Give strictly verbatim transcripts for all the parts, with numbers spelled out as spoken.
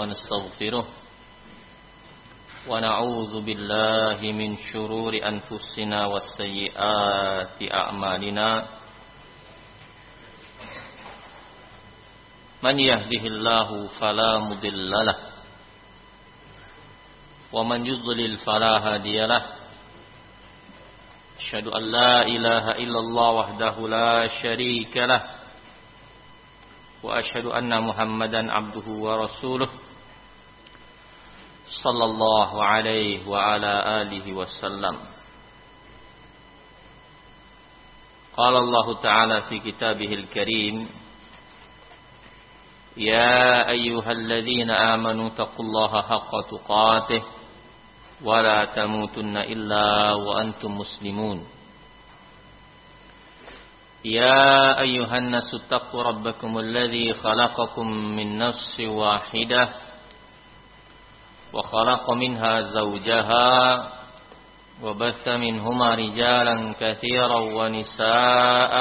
ونستغفره ونعوذ بالله من شرور أنفسنا وسيئات أعمالنا من يهده الله فلا مضل له ومن يضلل فلا هادي له أشهد أن لا إله إلا الله وحده لا شريك له وأشهد أن محمدا عبده ورسوله صلى الله عليه وعلى آله وسلم قال الله تعالى في كتابه الكريم يا أيها الذين آمنوا اتقوا الله حق تقاته ولا تموتن إلا وأنتم مسلمون يا أيها الناس اتقوا ربكم الذي خلقكم من نفس واحدة وخلق منها زوجها وبث منهما رجالا كثيرا ونساء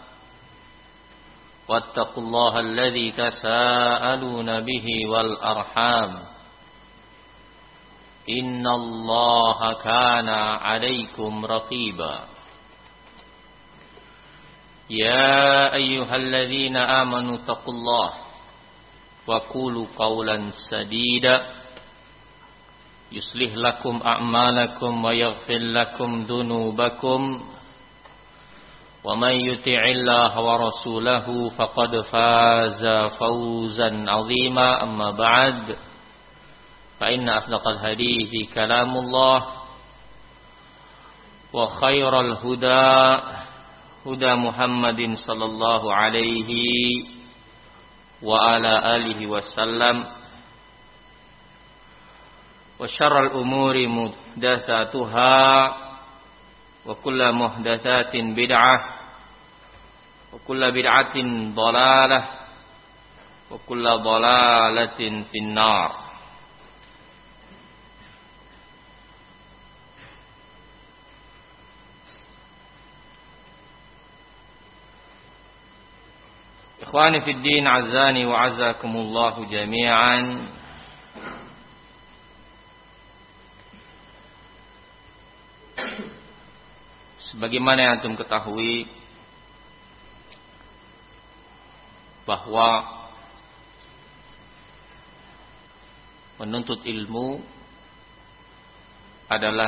واتقوا الله الذي تساءلون به والأرحام إن الله كان عليكم رقيبا يا أيها الذين آمنوا اتقوا الله وقولوا قولا سديدا يصلح لكم أعمالكم ويغفر لكم ذنوبكم ومن يطع الله ورسوله فقد فاز فوزا عظيما أما بعد فإن أصدق الحديث كلام الله وخير الهدى هدى محمد صلى الله عليه وعلى آله وسلم وشر الأمور محدثاتها وكل محدثات بدعة وكل بدعة ضلالة وكل ضلالة في النار. Ikhwani fid din, azani wa azakumullahu jami'an. Sebagaimana yang antum ketahui bahwa menuntut ilmu adalah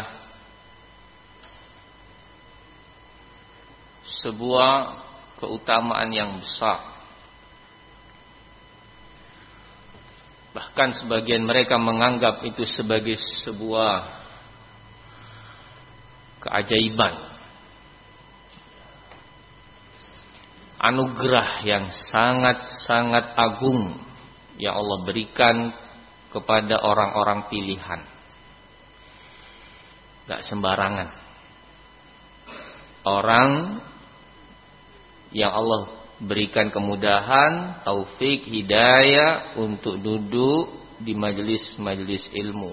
sebuah keutamaan yang besar. Bahkan sebagian mereka menganggap itu sebagai sebuah keajaiban, anugerah yang sangat-sangat agung yang Allah berikan kepada orang-orang pilihan. Gak sembarangan. Orang yang Allah berikan kemudahan, taufik, hidayah untuk duduk di majelis-majelis ilmu.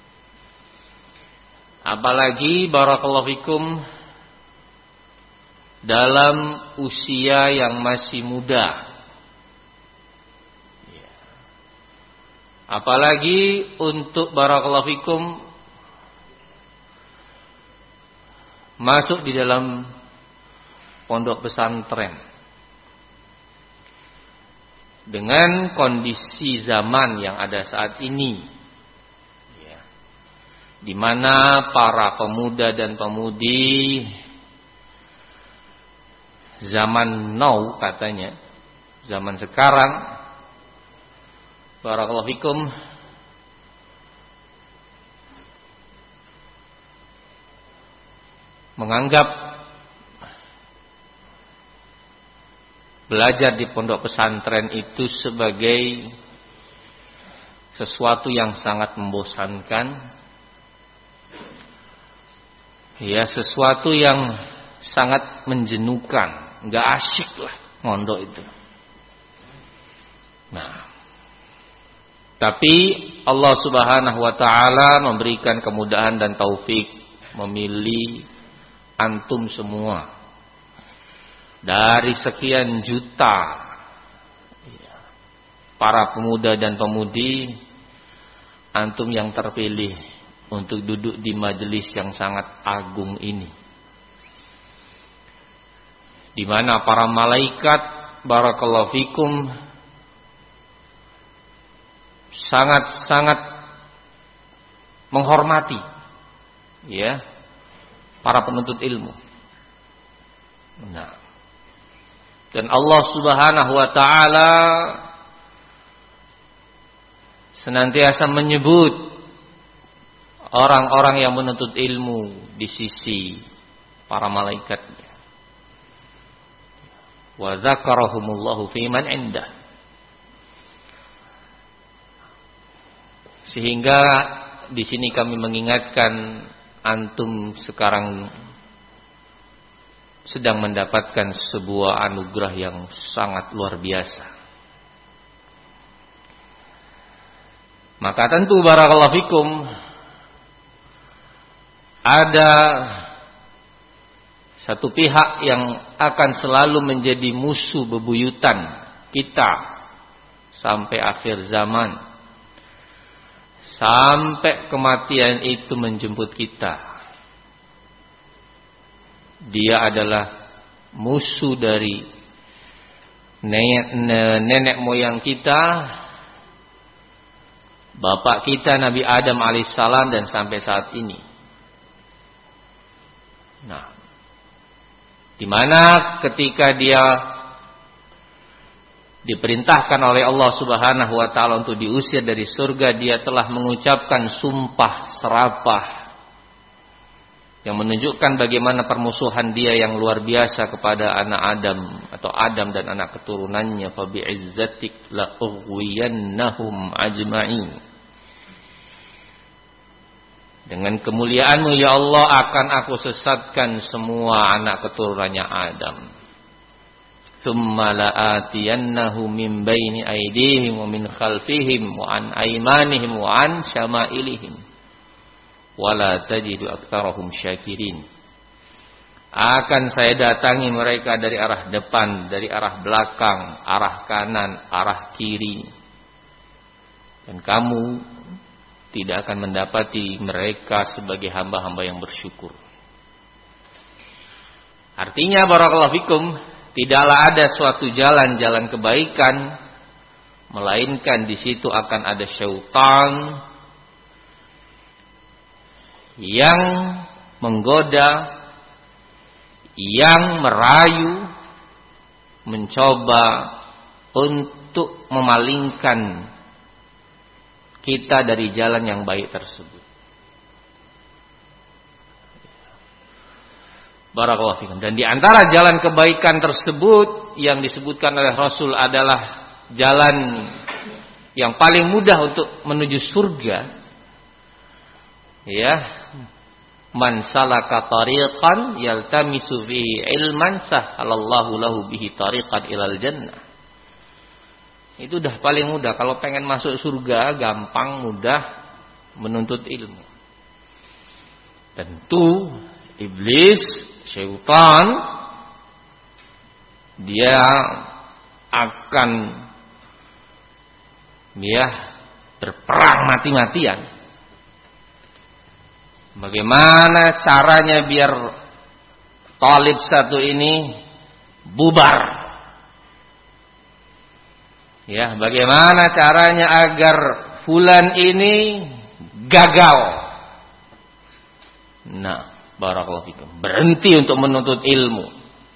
Apalagi barakallahu fikum dalam usia yang masih muda. Apalagi untuk barakallahu fikum masuk di dalam pondok pesantren. Dengan kondisi zaman yang ada saat ini, ya, di mana para pemuda dan pemudi zaman now katanya, zaman sekarang, barakallahu fikum, menganggap belajar di pondok pesantren itu sebagai sesuatu yang sangat membosankan, ya, sesuatu yang sangat menjenuhkan, nggak asyik lah mondok itu. Nah, tapi Allah Subhanahu wa taala memberikan kemudahan dan taufik memilih antum semua dari sekian juta para pemuda dan pemudi antum yang terpilih untuk duduk di majelis yang sangat agung ini, di mana para malaikat barakallahu fikum sangat-sangat menghormati ya para penuntut ilmu. Nah, dan Allah Subhanahu wa taala senantiasa menyebut orang-orang yang menuntut ilmu di sisi para malaikatnya. Wa dzakarahumullahu fi man indah. Sehingga di sini kami mengingatkan antum sekarang sedang mendapatkan sebuah anugerah yang sangat luar biasa. Maka tentu barakallahu fikum ada satu pihak yang akan selalu menjadi musuh bebuyutan kita sampai akhir zaman, sampai kematian itu menjemput kita. Dia adalah musuh dari nenek, nenek moyang kita, bapak kita Nabi Adam alaihissalam, dan sampai saat ini. Nah, di mana ketika dia diperintahkan oleh Allah Subhanahu wa taala untuk diusir dari surga, dia telah mengucapkan sumpah serapah yang menunjukkan bagaimana permusuhan dia yang luar biasa kepada anak Adam atau Adam dan anak keturunannya. Fa bi'izzatik la ughwiyannahum ajma'in. Dengan kemuliaanmu ya Allah akan aku sesatkan semua anak keturunannya Adam. Tsumma la'atiyannahum min baini aydihim wa min khalfihim wa an aymanihim wa an syama'ilihim. Wala tajidu aktsarahum syakirin. Akan saya datangi mereka dari arah depan, dari arah belakang, arah kanan, arah kiri. Dan kamu tidak akan mendapati mereka sebagai hamba-hamba yang bersyukur. Artinya barakallahu fikum, tidaklah ada suatu jalan-jalan kebaikan melainkan di situ akan ada syaitan yang menggoda, yang merayu, mencoba untuk memalingkan kita dari jalan yang baik tersebut. Barakallahu fikum. Dan di antara jalan kebaikan tersebut yang disebutkan oleh Rasul adalah jalan yang paling mudah untuk menuju surga. Ya, man salaka tariqan yaltamisu fihi ilman sahhalallahu lahu bihi tariqan ilal jannah. Itu udah paling mudah. Kalau pengen masuk surga, gampang, mudah menuntut ilmu. Tentu iblis, syaitan, dia akan ya berperang mati-matian. Bagaimana caranya biar talib satu ini bubar? Ya, bagaimana caranya agar fulan ini gagal? Nah, barakallahu fikum. Berhenti untuk menuntut ilmu.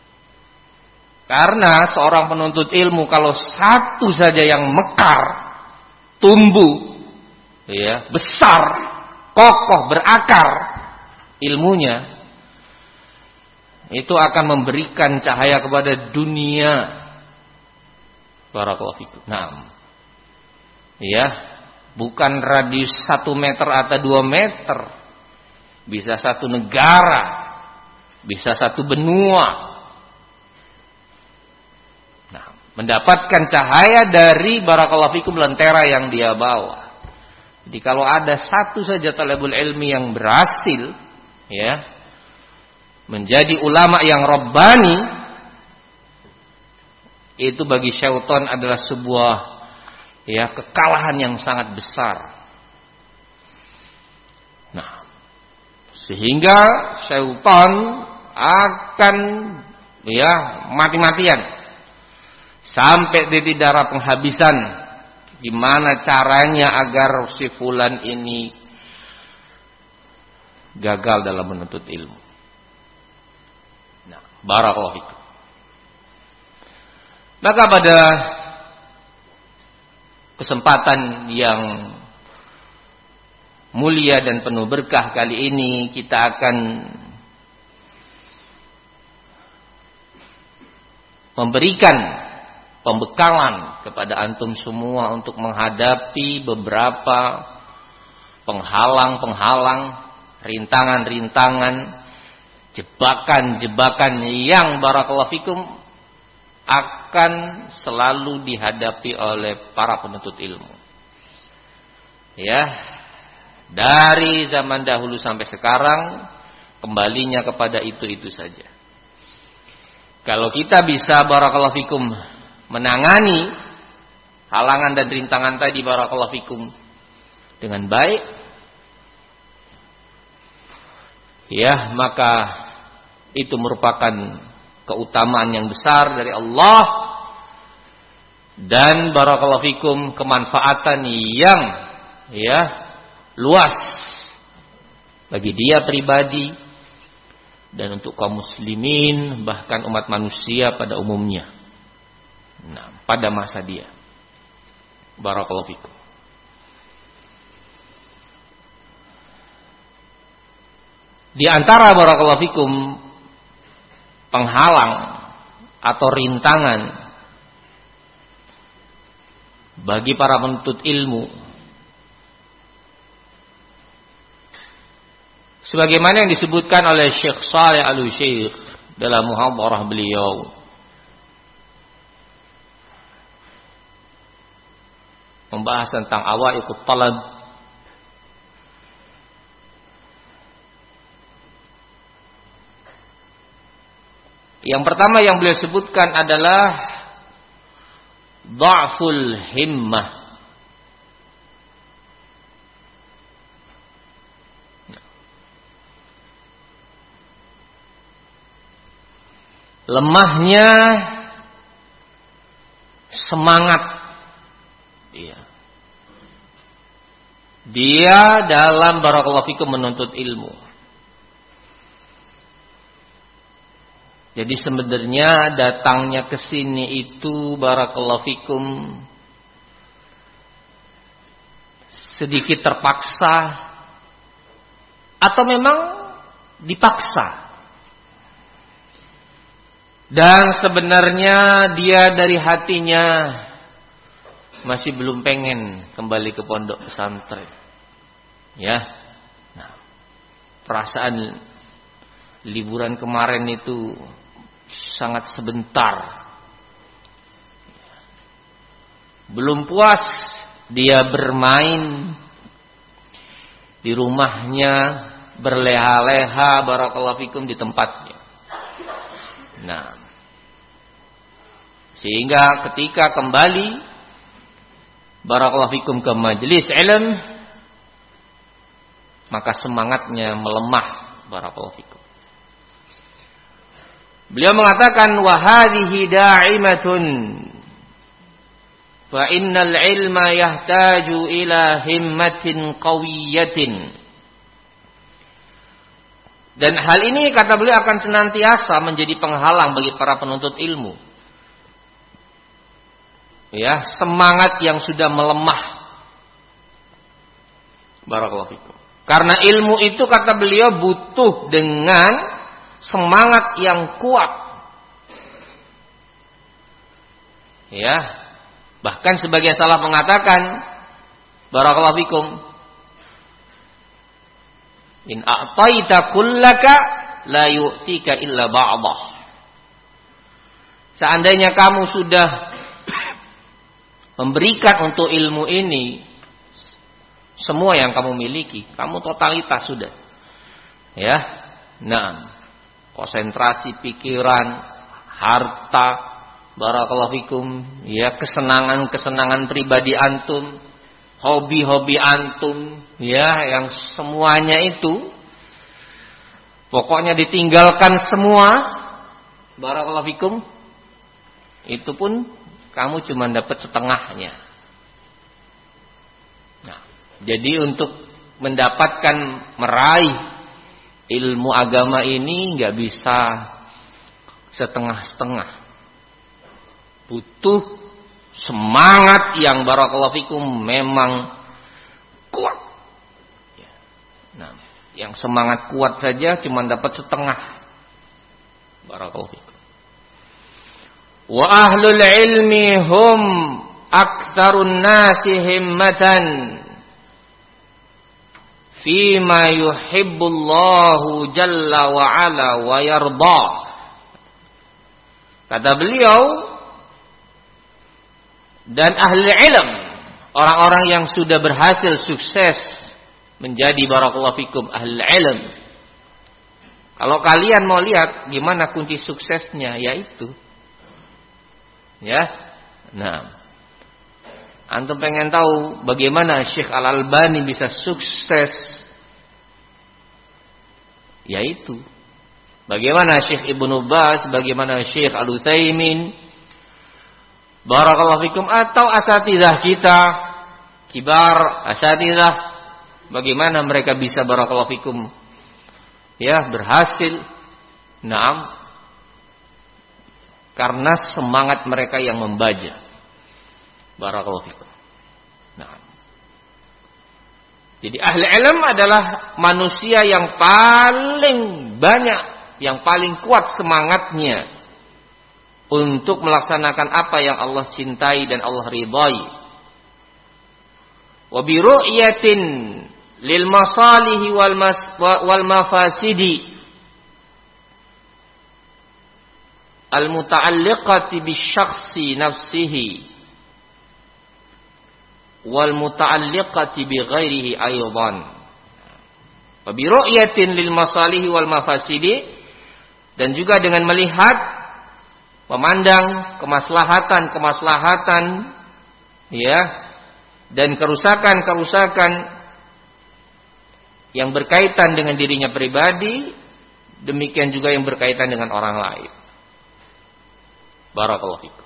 Karena seorang penuntut ilmu kalau satu saja yang mekar, tumbuh, ya, besar, kokoh, berakar ilmunya, itu akan memberikan cahaya kepada dunia. Barakallahu fikum. Nah, ya, bukan radius satu meter atau dua meter, bisa satu negara, bisa satu benua. Nah, mendapatkan cahaya dari barakallahu fikum lentera yang dia bawa. Jadi kalau ada satu saja talibul ilmi yang berhasil, ya, menjadi ulama yang rabbani, itu bagi syaitan adalah sebuah ya kekalahan yang sangat besar. Nah, sehingga syaitan akan ya mati-matian sampai titik darah penghabisan. Gimana caranya agar si fulan ini gagal dalam menuntut ilmu. Nah, barakallahu fikum. Maka pada kesempatan yang mulia dan penuh berkah kali ini kita akan memberikan pembekalan kepada antum semua untuk menghadapi beberapa penghalang-penghalang, rintangan-rintangan, jebakan-jebakan yang barakallahu fikum akan selalu dihadapi oleh para penuntut ilmu. Ya, dari zaman dahulu sampai sekarang kembalinya kepada itu-itu saja. Kalau kita bisa barakallahu fikum menangani halangan dan rintangan tadi barakallahu fikum dengan baik, ya maka itu merupakan keutamaan yang besar dari Allah dan barakallahu fikum kemanfaatan yang ya luas bagi dia pribadi dan untuk kaum muslimin bahkan umat manusia pada umumnya. Nah, pada masa dia. Barakallahu fikum. Di antara barakallahu fikum penghalang atau rintangan bagi para penuntut ilmu sebagaimana yang disebutkan oleh Syekh Shalih Al-Utsaimin dalam muhadharah beliau membahas tentang awaiqut talab. Yang pertama yang beliau sebutkan adalah dha'ful himmah. Lemahnya semangat dia dalam barakallahu fikum menuntut ilmu. Jadi sebenarnya datangnya ke sini itu barakallahu fikum sedikit terpaksa atau memang dipaksa. Dan sebenarnya dia dari hatinya masih belum pengen kembali ke pondok pesantren. Ya. Nah, perasaan liburan kemarin itu sangat sebentar. Belum puas dia bermain di rumahnya, berleha-leha barakallahu fikum di tempatnya. Nah, sehingga ketika kembali barakallahu fikum ke majelis ilmu, maka semangatnya melemah barakallahu fikum. Beliau mengatakan wa hadhihi da'imatun fa innal ilma yahtaju ila himmatin qawiyatin. Dan hal ini kata beliau akan senantiasa menjadi penghalang bagi para penuntut ilmu. Ya, semangat yang sudah melemah. Barakallahu fikum. Karena ilmu itu kata beliau butuh dengan semangat yang kuat. Ya. Bahkan sebagian salaf mengatakan barakallahu fikum, in a'taita kullaka la yu'tika illa ba'dah. Seandainya kamu sudah memberikan untuk ilmu ini semua yang kamu miliki, kamu totalitas sudah. Ya. Nah, konsentrasi pikiran, harta, barakallahu fikum, ya, kesenangan-kesenangan pribadi antum, hobi-hobi antum, ya, yang semuanya itu pokoknya ditinggalkan semua, barakallahu fikum, itu pun kamu cuma dapat setengahnya. Nah, jadi untuk mendapatkan meraih ilmu agama ini nggak bisa setengah-setengah. Butuh semangat yang barakallahu fikum memang kuat. Nah, yang semangat kuat saja cuma dapat setengah. Barakallahu fikum. Wa ahlul ilmi hum aktsarun nasi himmatan fima yuhibbullahu jalla wa ala wa yarda. Kata beliau, dan ahli ilm, orang-orang yang sudah berhasil sukses menjadi barakallahu fikum ahli ilm. Kalau kalian mau lihat gimana kunci suksesnya, yaitu ya. Nah, antum pengen tahu bagaimana Syekh Al-Albani bisa sukses, yaitu bagaimana Syekh Ibnu Baz, bagaimana Syekh Al-Utsaimin, barakallahu fikum, atau asatidzah kita, kibar asatidzah, bagaimana mereka bisa barakallahu fikum ya berhasil. Naam, karena semangat mereka yang membaja. Barakallahu fikum. Nah, jadi ahli ilm adalah manusia yang paling banyak, yang paling kuat semangatnya untuk melaksanakan apa yang Allah cintai dan Allah ridai. Wa bi ru'yatin lil masalihi wal mas wal mafasidi al muta'alliqati bi syakhsi nafsihi wal muta'alliqati bi ghairihi aidan. Wa bi ru'yatin lil masalihi wal mafasidi, dan juga dengan melihat, memandang kemaslahatan-kemaslahatan ya, dan kerusakan-kerusakan yang berkaitan dengan dirinya pribadi, demikian juga yang berkaitan dengan orang lain. Barakallahu fikum.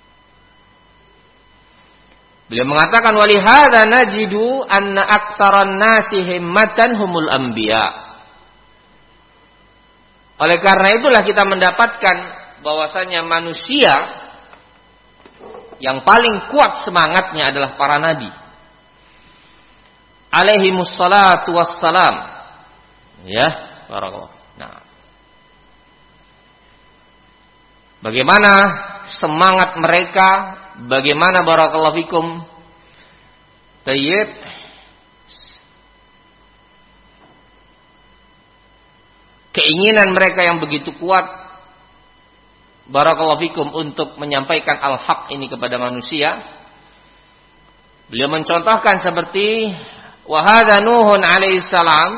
Beliau mengatakan, walihada najidu anna aktsaran nasi himmatan humul anbiya. Oleh karena itulah kita mendapatkan bahwasanya manusia yang paling kuat semangatnya adalah para nabi. Alaihimus salatu wassalam. Ya, barakallahu. Nah, bagaimana semangat mereka, bagaimana barakallahu fikum tayyib keinginan mereka yang begitu kuat barakallahu fikum untuk menyampaikan al-haq ini kepada manusia. Beliau mencontohkan seperti wa hadza Nuhun alaihi salam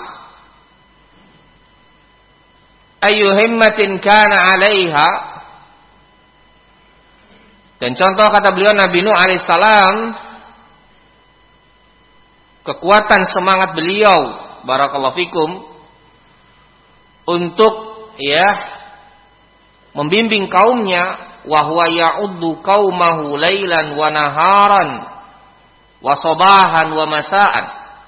ayu himmatin kana 'alaiha. Dan contoh kata beliau Nabi Nuh alaihissalam, kekuatan semangat beliau barakallahu fikum untuk ya membimbing kaumnya, wa huwa ya'uddu qaumahu lailan wa naharan wa sabahan wa masaan.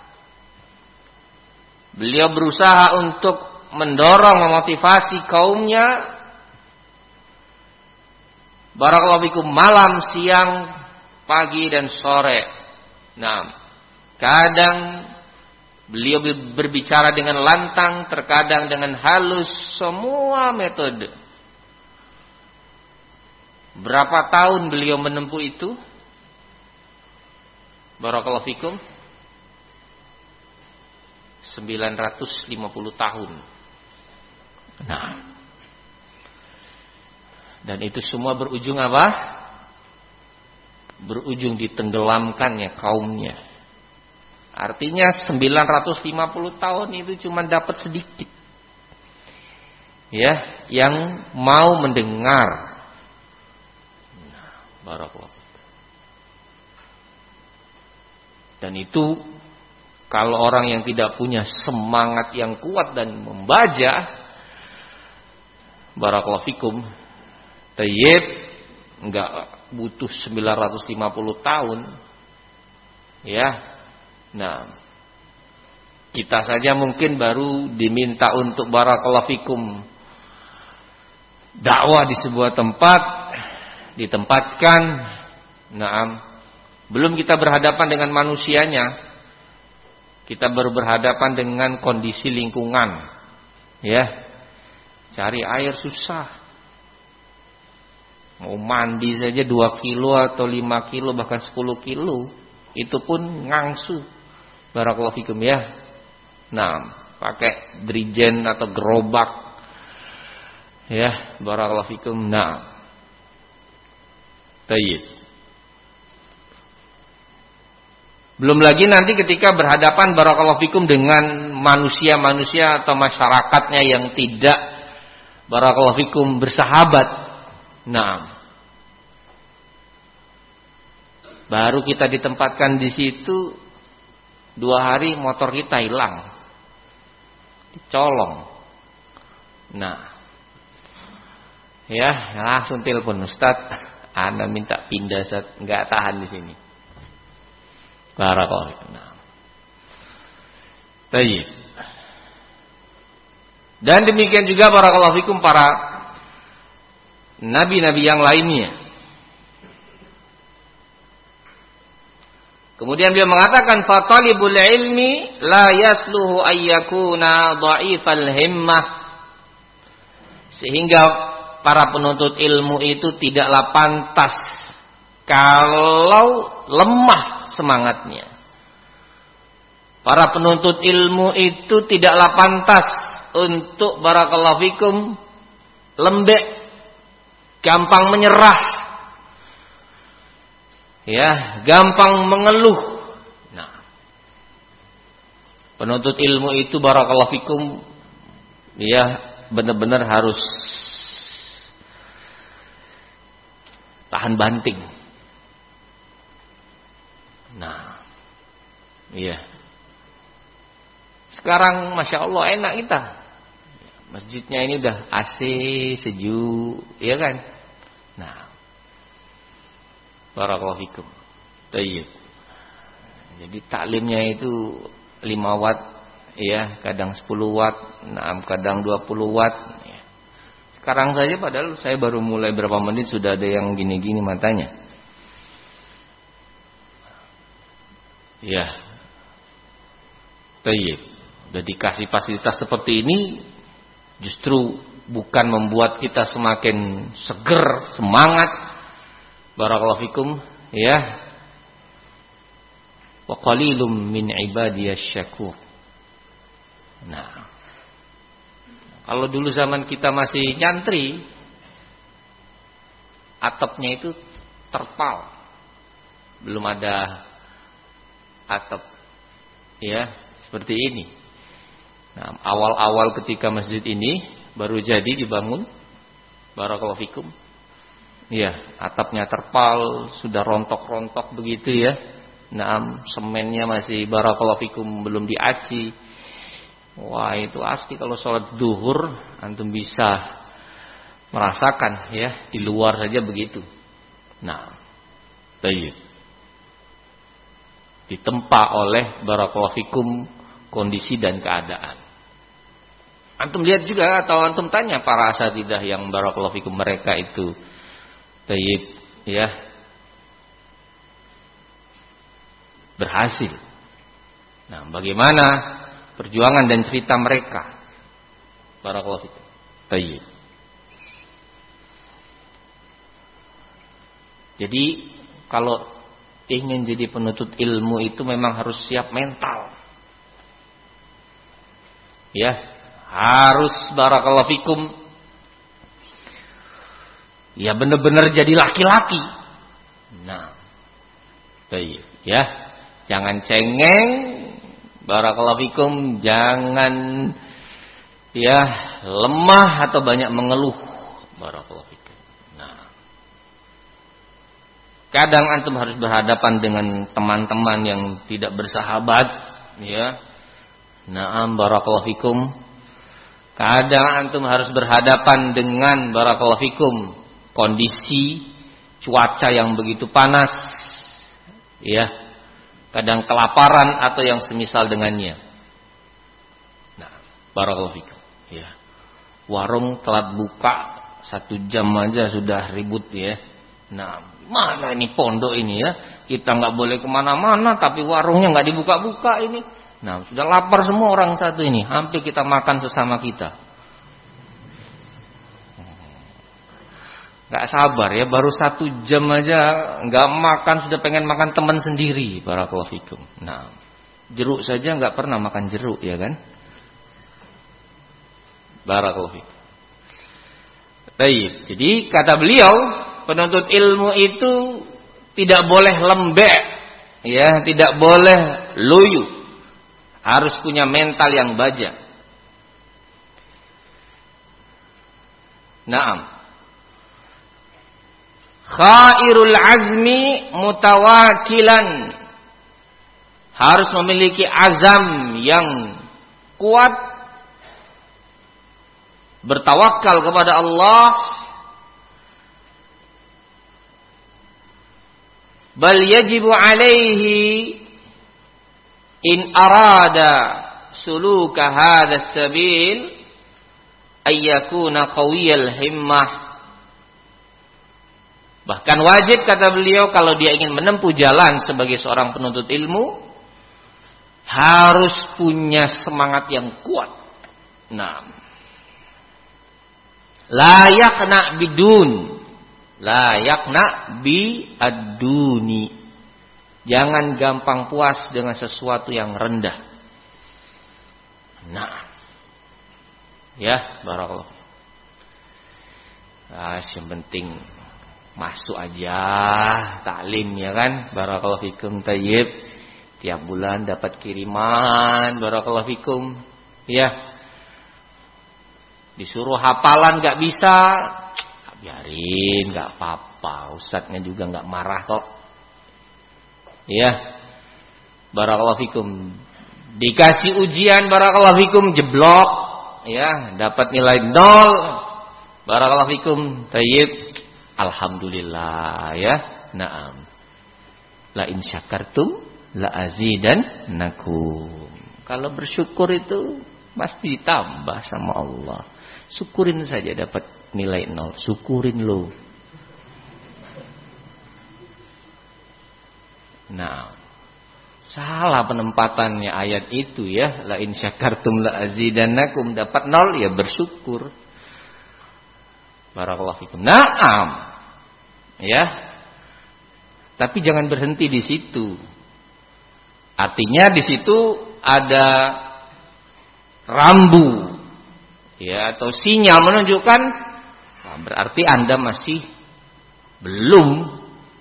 Beliau berusaha untuk mendorong, memotivasi kaumnya barakallahu fikum malam, siang, pagi dan sore. Nah, kadang beliau berbicara dengan lantang, terkadang dengan halus, semua metode. Berapa tahun beliau menempuh itu? Barakallahu fikum sembilan ratus lima puluh tahun. Nah, dan itu semua berujung apa? Berujung ditenggelamkannya kaumnya. Artinya sembilan ratus lima puluh tahun itu cuma dapat sedikit. Ya, yang mau mendengar. Nah, barakallahu. Dan itu kalau orang yang tidak punya semangat yang kuat dan membaja, barakallahu fikum, tayyib, enggak butuh sembilan ratus lima puluh tahun. Ya. Nah, kita saja mungkin baru diminta untuk barakallahu fikum dakwah di sebuah tempat, ditempatkan, naam, belum kita berhadapan dengan manusianya, kita baru berhadapan dengan kondisi lingkungan. Ya, cari air susah, mau mandi saja dua kilo atau lima kilo bahkan sepuluh kilo, itu pun ngangsu, barakallahu fikum ya. Nah, pakai drijen atau gerobak, ya, barakallahu fikum. Nah, tayyib. Belum lagi nanti ketika berhadapan barakallahu fikum dengan manusia-manusia atau masyarakatnya yang tidak barakallahu fikum bersahabat. Nah, baru kita ditempatkan di situ, dua hari motor kita hilang, dicolong. Nah, ya langsung telepon, Ustaz, ana minta pindah, Ustaz, enggak tahan di sini. Barakallahu fikum. Nah. Baik. Dan demikian juga barakallahu fikum para nabi-nabi yang lainnya. Kemudian beliau mengatakan fatalibul ilmi la yasluhu ayyakuna dha'ifal himmah. Sehingga para penuntut ilmu itu tidaklah pantas kalau lemah semangatnya. Para penuntut ilmu itu tidaklah pantas untuk barakallahu fikum lembek, gampang menyerah, ya, gampang mengeluh. Nah, penuntut ilmu itu barakallahu fikum, ya, benar-benar harus tahan banting. Nah, iya. Sekarang masya Allah enak kita. Masjidnya ini udah A C, sejuk, ya kan? Nah, barakallahu fikum. Tayyib. Jadi taklimnya itu lima watt, ya, kadang sepuluh watt, nah, kadang dua puluh watt. Ya. Sekarang saja padahal saya baru mulai berapa menit sudah ada yang gini-gini matanya. Ya, tayyib. Udah dikasih fasilitas seperti ini, justru bukan membuat kita semakin seger, semangat. Barakallahu fikum, ya. Wa qalilum min ibadiyasy syakur. Nah, kalau dulu zaman kita masih nyantri, atapnya itu terpal, belum ada atap, ya, seperti ini. Nah, awal-awal ketika masjid ini baru jadi dibangun, barakallahu fikum, ya, atapnya terpal, sudah rontok-rontok begitu ya. Nah, semennya masih barakallahu fikum belum diaci. Wah, itu asli kalau sholat duhur antum bisa merasakan, ya, di luar saja begitu. Nah, tayyib. Ditempa oleh barakallahu fikum kondisi dan keadaan. Antum lihat juga atau antum tanya para asatidzah yang barakallahu fikum mereka itu tayyib, ya, berhasil. Nah, bagaimana perjuangan dan cerita mereka? Barakallahu fikum. Tayyib. Jadi kalau ingin jadi penuntut ilmu itu memang harus siap mental. Ya, harus barakallahu fikum, ya, benar-benar jadi laki-laki. Nah, baik, ya. Jangan cengeng, barakallahu fikum, jangan, ya, lemah atau banyak mengeluh, barakallahu fikum. Nah, Kadang antum harus berhadapan dengan teman-teman yang tidak bersahabat, ya. Na'am barakallahu fikum. Kadang antum harus berhadapan dengan barakallahu fikum kondisi cuaca yang begitu panas, ya. Kadang kelaparan atau yang semisal dengannya. Nah, barakallahu fikum, ya. Warung telat buka satu jam aja sudah ribut, ya. Nah, mana ini pondok ini, ya. Kita nggak boleh kemana-mana, tapi warungnya nggak dibuka-buka ini. Nah, sudah lapar semua orang satu ini. Hampir kita makan sesama kita. Nggak sabar ya, baru satu jam aja nggak makan sudah pengen makan teman sendiri. Barakallahu fikum. Nah, jeruk saja nggak pernah makan jeruk, ya kan? Barakallahu fikum. Baik, jadi kata beliau, penuntut ilmu itu tidak boleh lembek, ya, tidak boleh loyo. Harus punya mental yang baja. Naam. Khairul azmi mutawakilan. Harus memiliki azam yang kuat, bertawakal kepada Allah. Bal yajibu alaihi in arada suluka hadha sabil ayyakuna qawiyal himmah. Bahkan wajib kata beliau kalau dia ingin menempuh jalan sebagai seorang penuntut ilmu harus punya semangat yang kuat. Nah, la yaqna bidun, la yaqna bi ad-duni. Jangan gampang puas dengan sesuatu yang rendah. Nah, ya, barakallahu. Ah, yang penting masuk aja taklim, ya kan? Barakallahu fikum. Tayyib. Tiap bulan dapat kiriman, barakallahu fikum. Ya. Disuruh hafalan gak bisa, biarin, gak apa-apa. Ustadznya juga gak marah kok. Ya, barakallahu fikum. Dikasih ujian, barakallahu fikum, jeblok, ya, dapat nilai nol, barakallahu fikum. Tayyib, alhamdulillah, ya. Naam. La in syakartum la azidannakum. Kalau bersyukur itu pasti ditambah sama Allah. Syukurin saja dapat nilai nol, syukurin lo. Nah, salah penempatannya ayat itu, ya. La in syakartum la azidannakum, dapat nol ya bersyukur. Barakallahu fikum. Naam. Ya. Tapi jangan berhenti di situ. Artinya di situ ada rambu, ya, atau sinyal menunjukkan nah, berarti Anda masih belum,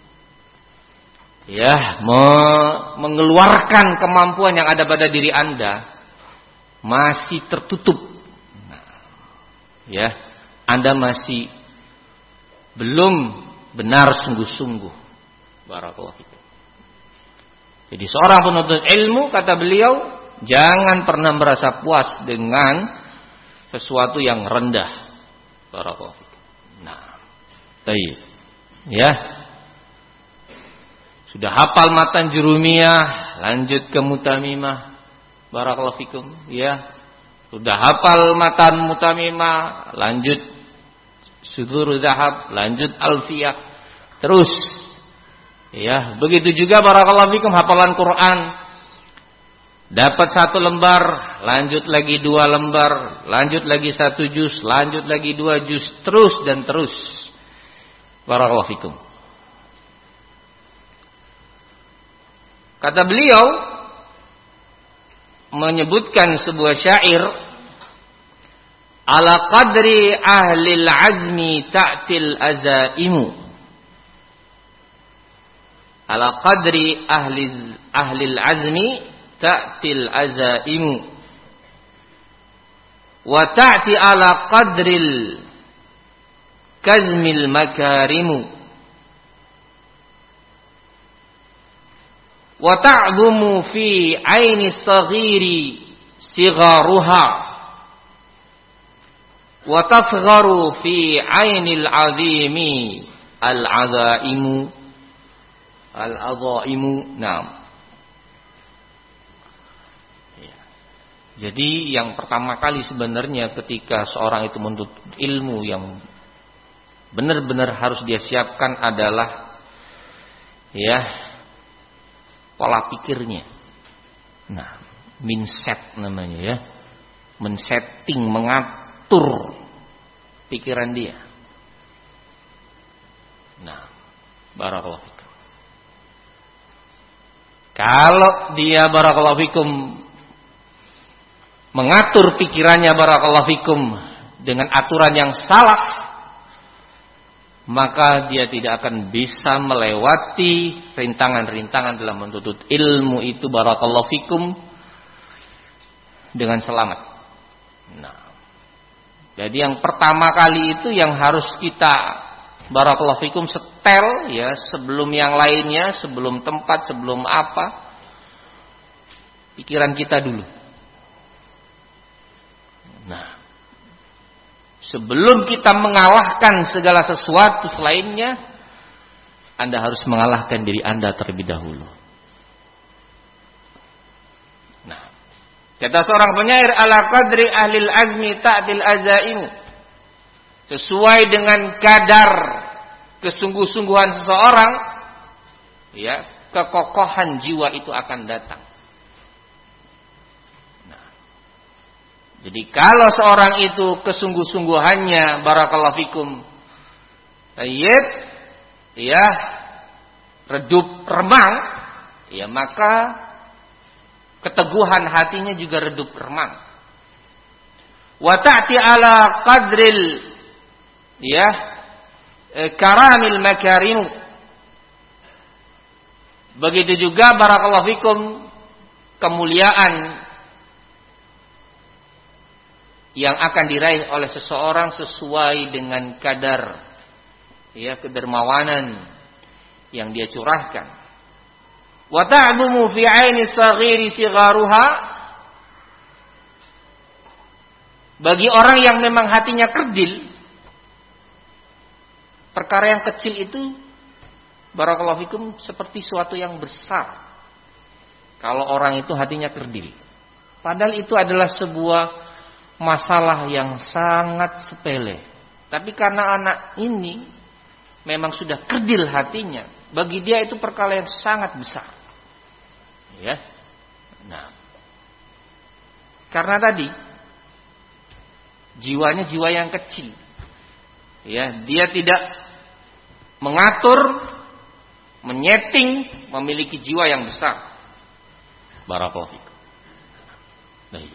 ya, me mengeluarkan kemampuan yang ada pada diri Anda, masih tertutup. Nah, ya, Anda masih belum benar sungguh-sungguh. Barakallahu fikum. Jadi seorang penuntut ilmu, kata beliau, jangan pernah merasa puas dengan sesuatu yang rendah. Barakallahu fikum. Nah, baik. Ya. Sudah hafal matan jurumiyah, lanjut ke mutamimah. Barakallahu fikum, ya. Sudah hafal matan mutamimah, lanjut sudur zahab, lanjut alfiyah. Terus, ya, begitu juga barakallahu fikum hafalan Quran. Dapat satu lembar, lanjut lagi dua lembar, lanjut lagi satu juz, lanjut lagi dua juz, terus dan terus. Barakallahu fikum. Kata beliau menyebutkan sebuah syair, ala qadri ahlil azmi ta'til azaimu. Ala qadri ahli ahlil azmi ta'til azaimu. Wa ta'ti ala qadril kazmil makarimu. wa ta'dhumu fi 'aini as-saghiri sigharuha wa tasgharu fi 'ainil 'azimi al-'azaimu al-'azaimu. Naam. Jadi yang pertama kali sebenarnya ketika seorang itu menuntut ilmu yang benar-benar harus dia siapkan adalah ya pola pikirnya. Nah, mindset namanya ya. Men-setting, mengatur pikiran dia. Nah, barakallahu fikum. Kalau dia barakallahu fikum mengatur pikirannya barakallahu fikum dengan aturan yang salah, maka dia tidak akan bisa melewati rintangan-rintangan dalam menuntut ilmu itu barakallahu fikum dengan selamat. Nah, jadi yang pertama kali itu yang harus kita barakallahu fikum setel ya, sebelum yang lainnya, sebelum tempat, sebelum apa, pikiran kita dulu. Nah, sebelum kita mengalahkan segala sesuatu selainnya, Anda harus mengalahkan diri Anda terlebih dahulu. Nah, kata seorang penyair, ala qadri ahlil azmi ta'dil azaimu. Sesuai dengan kadar kesungguh-sungguhan seseorang, ya, kekokohan jiwa itu akan datang. Jadi kalau seorang itu kesungguh-sungguhannya barakallahu fikum tayyib ya redup remang, ya maka keteguhan hatinya juga redup remang. Wa ta'ti ala qadril ya karamil makarim. Begitu juga barakallahu fikum kemuliaan yang akan diraih oleh seseorang sesuai dengan kadar ya kedermawanan yang dia curahkan. Wa ta'dhumu fi 'aini saghiri sigharuha. Bagi orang yang memang hatinya kerdil, perkara yang kecil itu barakallahu fikum seperti suatu yang besar. Kalau orang itu hatinya kerdil, padahal itu adalah sebuah masalah yang sangat sepele. Tapi karena anak ini memang sudah kerdil hatinya, bagi dia itu perkara yang sangat besar. Ya. Nah, karena tadi jiwanya jiwa yang kecil. Ya, dia tidak mengatur, menyeting, memiliki jiwa yang besar. Barakallahu fikum. Baik.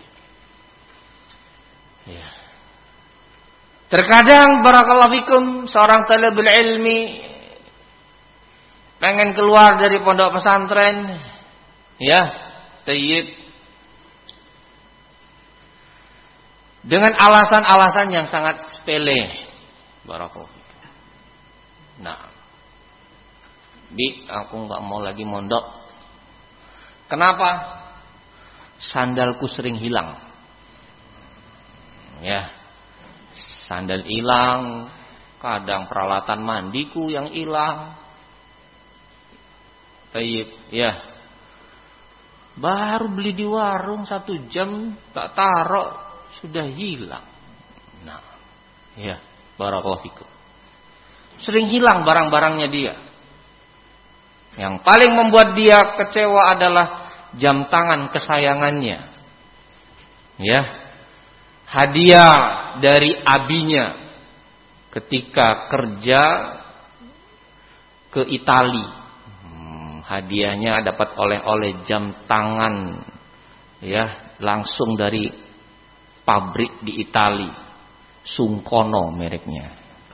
Ya. Terkadang barakallahu fikum seorang talibul ilmi pengen keluar dari pondok pesantren, ya, tayyib, dengan alasan-alasan yang sangat sepele. Barakallahu fikum. Nah, Bi, aku nggak mau lagi mondok. Kenapa? Sandalku sering hilang. Ya, sandal hilang, kadang peralatan mandiku yang hilang. Tayyib, ya. Baru beli di warung satu jam tak taruh sudah hilang. Nah, ya, barakallahu fikum. Sering hilang barang-barangnya dia. Yang paling membuat dia kecewa adalah jam tangan kesayangannya. Ya. Hadiah dari abinya ketika kerja ke Italia. Hmm, hadiahnya dapat oleh-oleh jam tangan ya, langsung dari pabrik di Italia. Sungkono mereknya.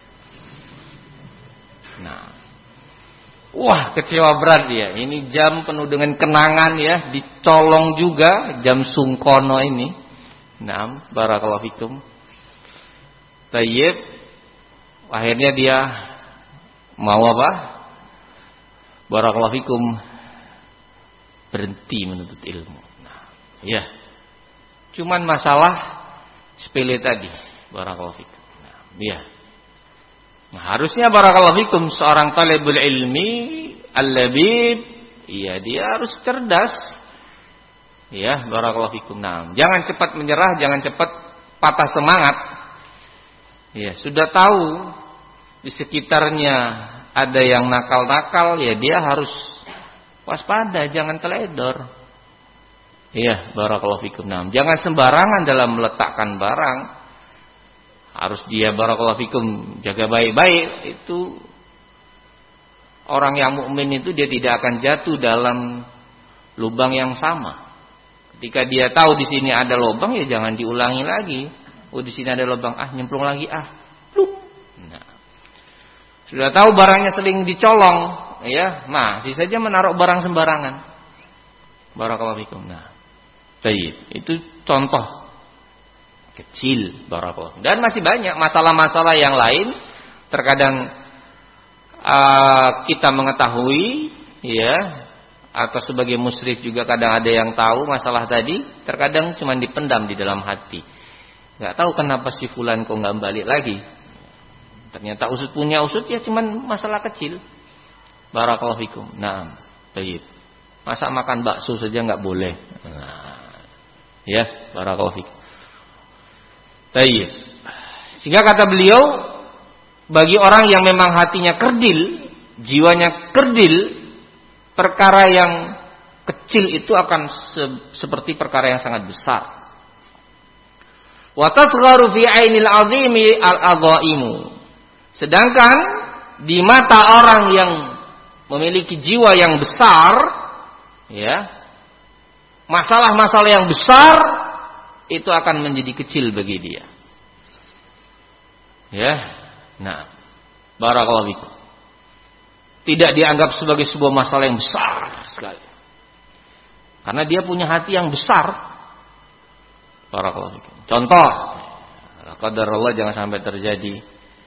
Nah, wah kecewa berat dia. Ini jam penuh dengan kenangan ya, dicolong juga jam Sungkono ini. Naam, barakallahu fikum. Tayyib. Akhirnya dia mau apa? Barakallahu fikum. berhenti menuntut ilmu. Nah, ya. Cuman masalah sepele tadi, barakallahu fikum. Nah, ya. Nah, harusnya barakallahu fikum seorang talibul ilmi al-labib, iya dia harus cerdas. Ya, barakallahu fikum. Nah, jangan cepat menyerah, jangan cepat patah semangat. Ya, sudah tahu di sekitarnya ada yang nakal-nakal, ya dia harus waspada, jangan teledor. Iya, barakallahu fikum. Nah, jangan sembarangan dalam meletakkan barang. Harus dia barakallahu fikum jaga baik-baik. Itu orang yang mukmin itu dia tidak akan jatuh dalam lubang yang sama. Ketika dia tahu di sini ada lubang, ya jangan diulangi lagi. Oh, di sini ada lubang, ah nyemplung lagi, ah. Lup. Nah. Sudah tahu barangnya sering dicolong, ya, masih saja menaruh barang sembarangan. Barakallahu fikum. Nah, baik, itu contoh kecil barakallahu. Dan masih banyak masalah-masalah yang lain. Terkadang uh, kita mengetahui, ya, atau sebagai musyrik juga kadang ada yang tahu masalah tadi, terkadang cuma dipendam di dalam hati. Gak tahu kenapa si fulan kok gak balik lagi. Ternyata usut punya usut, ya cuman masalah kecil. Barakallahu fikum. Nah, baik. Masa makan bakso saja gak boleh. Nah, ya, barakallahu fikum. Baik. Sehingga kata beliau, bagi orang yang memang hatinya kerdil, jiwanya kerdil, perkara yang kecil itu akan se- seperti perkara yang sangat besar. Wa tasgharu fi 'ainil 'azimi al-'adhaimu. Sedangkan di mata orang yang memiliki jiwa yang besar, ya, masalah-masalah yang besar itu akan menjadi kecil bagi dia. Ya. Nah, barakallahu fikum. Tidak dianggap sebagai sebuah masalah yang besar sekali. Karena dia punya hati yang besar. Barakallahu fikum. Contoh, qadarullah jangan sampai terjadi.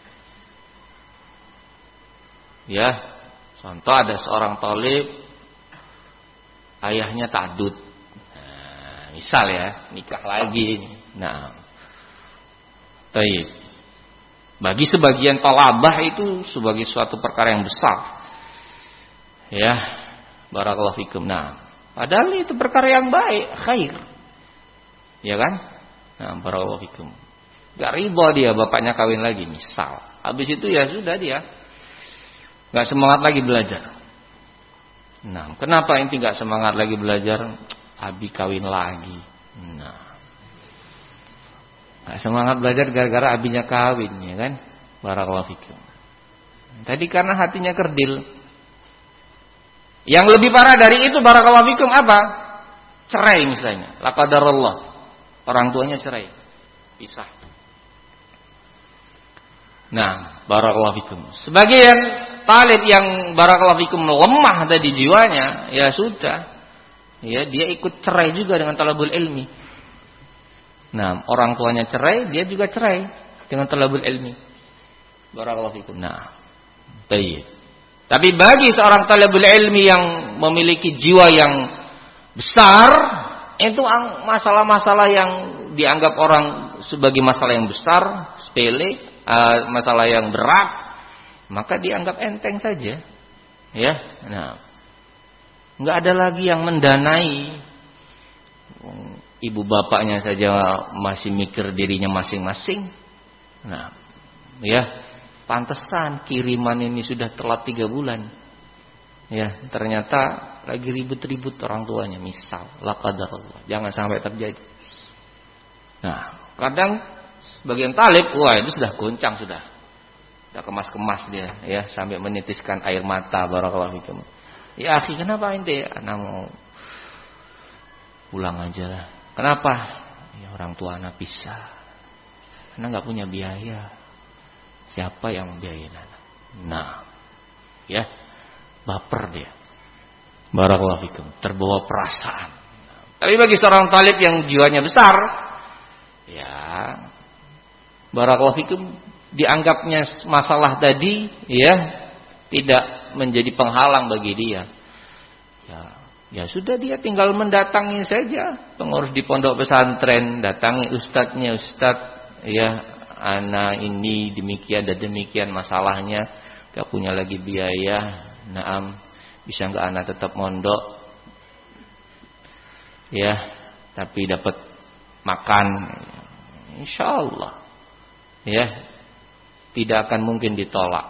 Ya, contoh ada seorang talib, ayahnya ta'dud. Nah, misal ya, nikah lagi. Nah, baik. Bagi sebagian talabah itu sebagai suatu perkara yang besar. Ya, barakallahu fikum. Nah, padahal itu perkara yang baik, khair. Ya kan? Nah, barakallahu fikum. Gak riba dia bapaknya kawin lagi, misal. Habis itu ya sudah dia gak semangat lagi belajar. Nah, kenapa inti gak semangat lagi belajar? Abi kawin lagi. Nah, gak semangat belajar gara-gara abinya kawin, ya kan? Barakallahu fikum. Tadi karena hatinya kerdil. Yang lebih parah dari itu, barakallahu fikum, apa? Cerai misalnya. La qadarullah. Orang tuanya cerai, pisah. Nah, barakallahu fikum. Sebagian talib yang barakallahu fikum lemah tadi jiwanya, ya sudah. Ya, dia ikut cerai juga dengan talabul ilmi. Nah, orang tuanya cerai, dia juga cerai dengan talabul ilmi. Barakallahu fikum. Nah, baik. Tapi bagi seorang talabul ilmi yang memiliki jiwa yang besar, itu masalah-masalah yang dianggap orang sebagai masalah yang besar, sepele, uh, masalah yang berat, maka dianggap enteng saja. Ya, nah, nggak ada lagi yang mendanai. Ibu bapaknya saja masih mikir dirinya masing-masing. Nah, ya, pantesan kiriman ini sudah telat tiga bulan. Ya, ternyata lagi ribut-ribut orang tuanya, misal, la qadarullah. Jangan sampai terjadi. Nah, kadang sebagian talib, wah itu sudah goncang sudah. Sudah kemas-kemas dia, ya, sampai menitiskan air mata, barakallahu fikum. Ya, akhi, kenapa ente? Anak mau pulang aja lah. Kenapa? Ya, orang tua anak pisah. Anak enggak punya biaya. Siapa yang biayain anak? Nah, ya. Baper dia. Barakallahu fikum. Terbawa perasaan. Tapi bagi seorang talib yang jiwanya besar, ya, barakallahu fikum, dianggapnya masalah tadi, ya, tidak menjadi penghalang bagi dia. Ya, Ya sudah, dia tinggal mendatangi saja pengurus di pondok pesantren, datangi ustadznya, ustadz ya ana ini demikian dan demikian masalahnya, gak punya lagi biaya, naam bisa nggak ana tetap mondok ya tapi dapat makan, insyaallah ya tidak akan mungkin ditolak.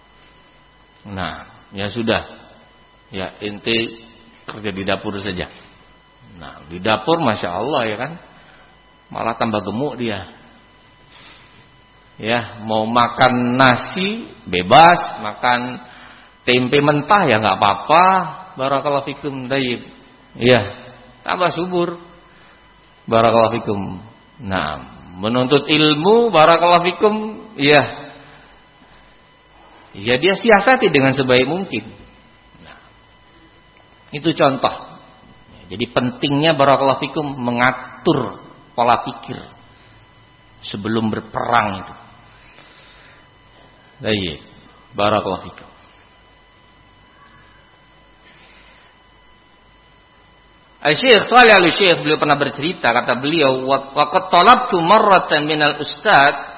Nah ya sudah ya, inti kerja di dapur saja. Nah di dapur masya Allah ya kan, malah tambah gemuk dia. Ya mau makan nasi bebas, makan tempe mentah ya nggak apa-apa. Barakallahu fikum daib. Ya tambah subur. Barakallahu fikum. Nah menuntut ilmu barakallahu fikum ya. Ya dia siasati dengan sebaik mungkin. Itu contoh. Jadi pentingnya barakallahu fikum mengatur pola pikir sebelum berperang itu. Baik, barakallahu fikum. Syekh Shalih Al-Syekh beliau pernah bercerita, kata beliau, waqad talabtu marratan minal ustad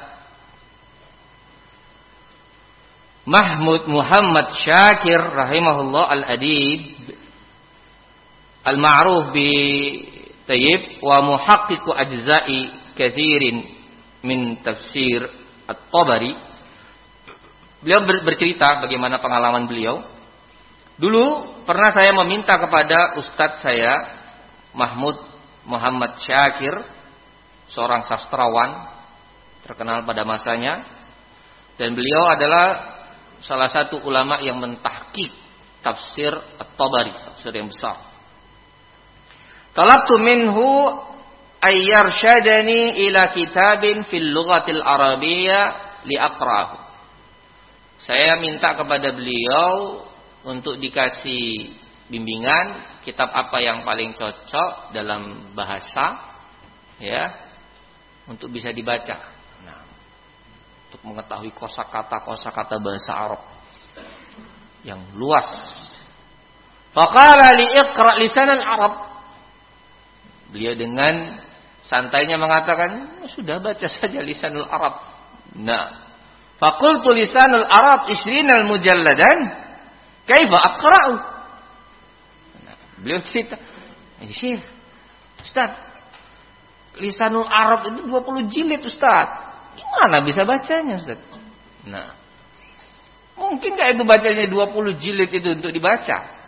Mahmud Muhammad Syakir rahimahullah al-adib al-ma'ruf bi tayyib wa muhaqqiqu ajza'i katsirin min tafsir at-Tabari. Beliau ber- bercerita bagaimana pengalaman beliau. Dulu pernah saya meminta kepada ustadz saya Mahmud Muhammad Syakir, seorang sastrawan terkenal pada masanya, dan beliau adalah salah satu ulama yang mentahqiq tafsir at-Tabari, tafsir yang besar. Talabtu minhu ayyarshadani ila kitabin fil lughatil arabiyyah liaqra'ahu. Saya minta kepada beliau untuk dikasih bimbingan kitab apa yang paling cocok dalam bahasa ya untuk bisa dibaca. Nah, untuk mengetahui kosakata-kosakata bahasa Arab yang luas. Faqala li iqra' lisan al-Arab. Beliau dengan santainya mengatakan, sudah baca saja lisanul Arab. Nah, faqultu lisanul Arab isrinal mujalladan, kaifa aqra'u? Nah, beliau cerita, "Ini Syekh, Ustaz, lisanul Arab itu dua puluh jilid, Ustaz. Gimana bisa bacanya, Ustaz?" Nah, mungkin enggak itu bacanya dua puluh jilid itu untuk dibaca?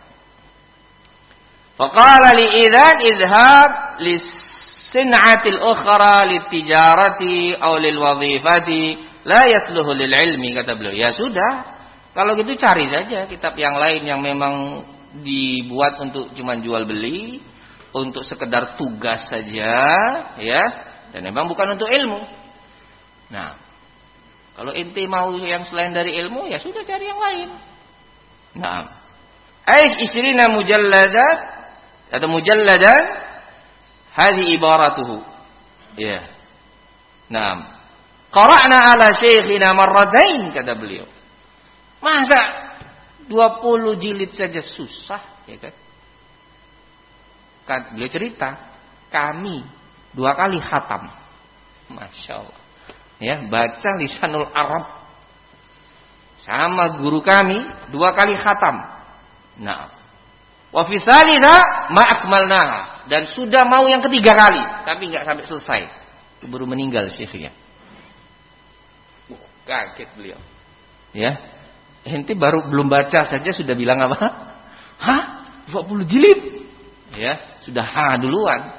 Faqala li idzan idhab lis sin'atil ukhra litijarati aw lil wadhifati la yasluhu lil ilmi, kata beliau. Ya sudah, kalau gitu cari saja kitab yang lain yang memang dibuat untuk cuma jual beli, untuk sekedar tugas saja ya, dan memang bukan untuk ilmu. Nah, kalau inti mau yang selain dari ilmu ya sudah cari yang lain. Nah, ai isrina mujalladat atau mujalladan hadhi ibaratuhu. Ya. Nah, qara'na ala syekhina marratain, kata beliau. Masa dua puluh jilid saja susah, ya kan? Kan beliau cerita, kami dua kali khatam. Masya Allah. Ya, baca lisanul Arab sama guru kami dua kali khatam. Nah, wa fi tsalitsah ma akmalnaha, dan sudah mau yang ketiga kali tapi enggak sampai selesai. Baru meninggal syekhnya. Uh, kaget beliau. Ya. Ente baru belum baca saja sudah bilang apa? Hah? dua puluh jilid? Ya, sudah ha duluan.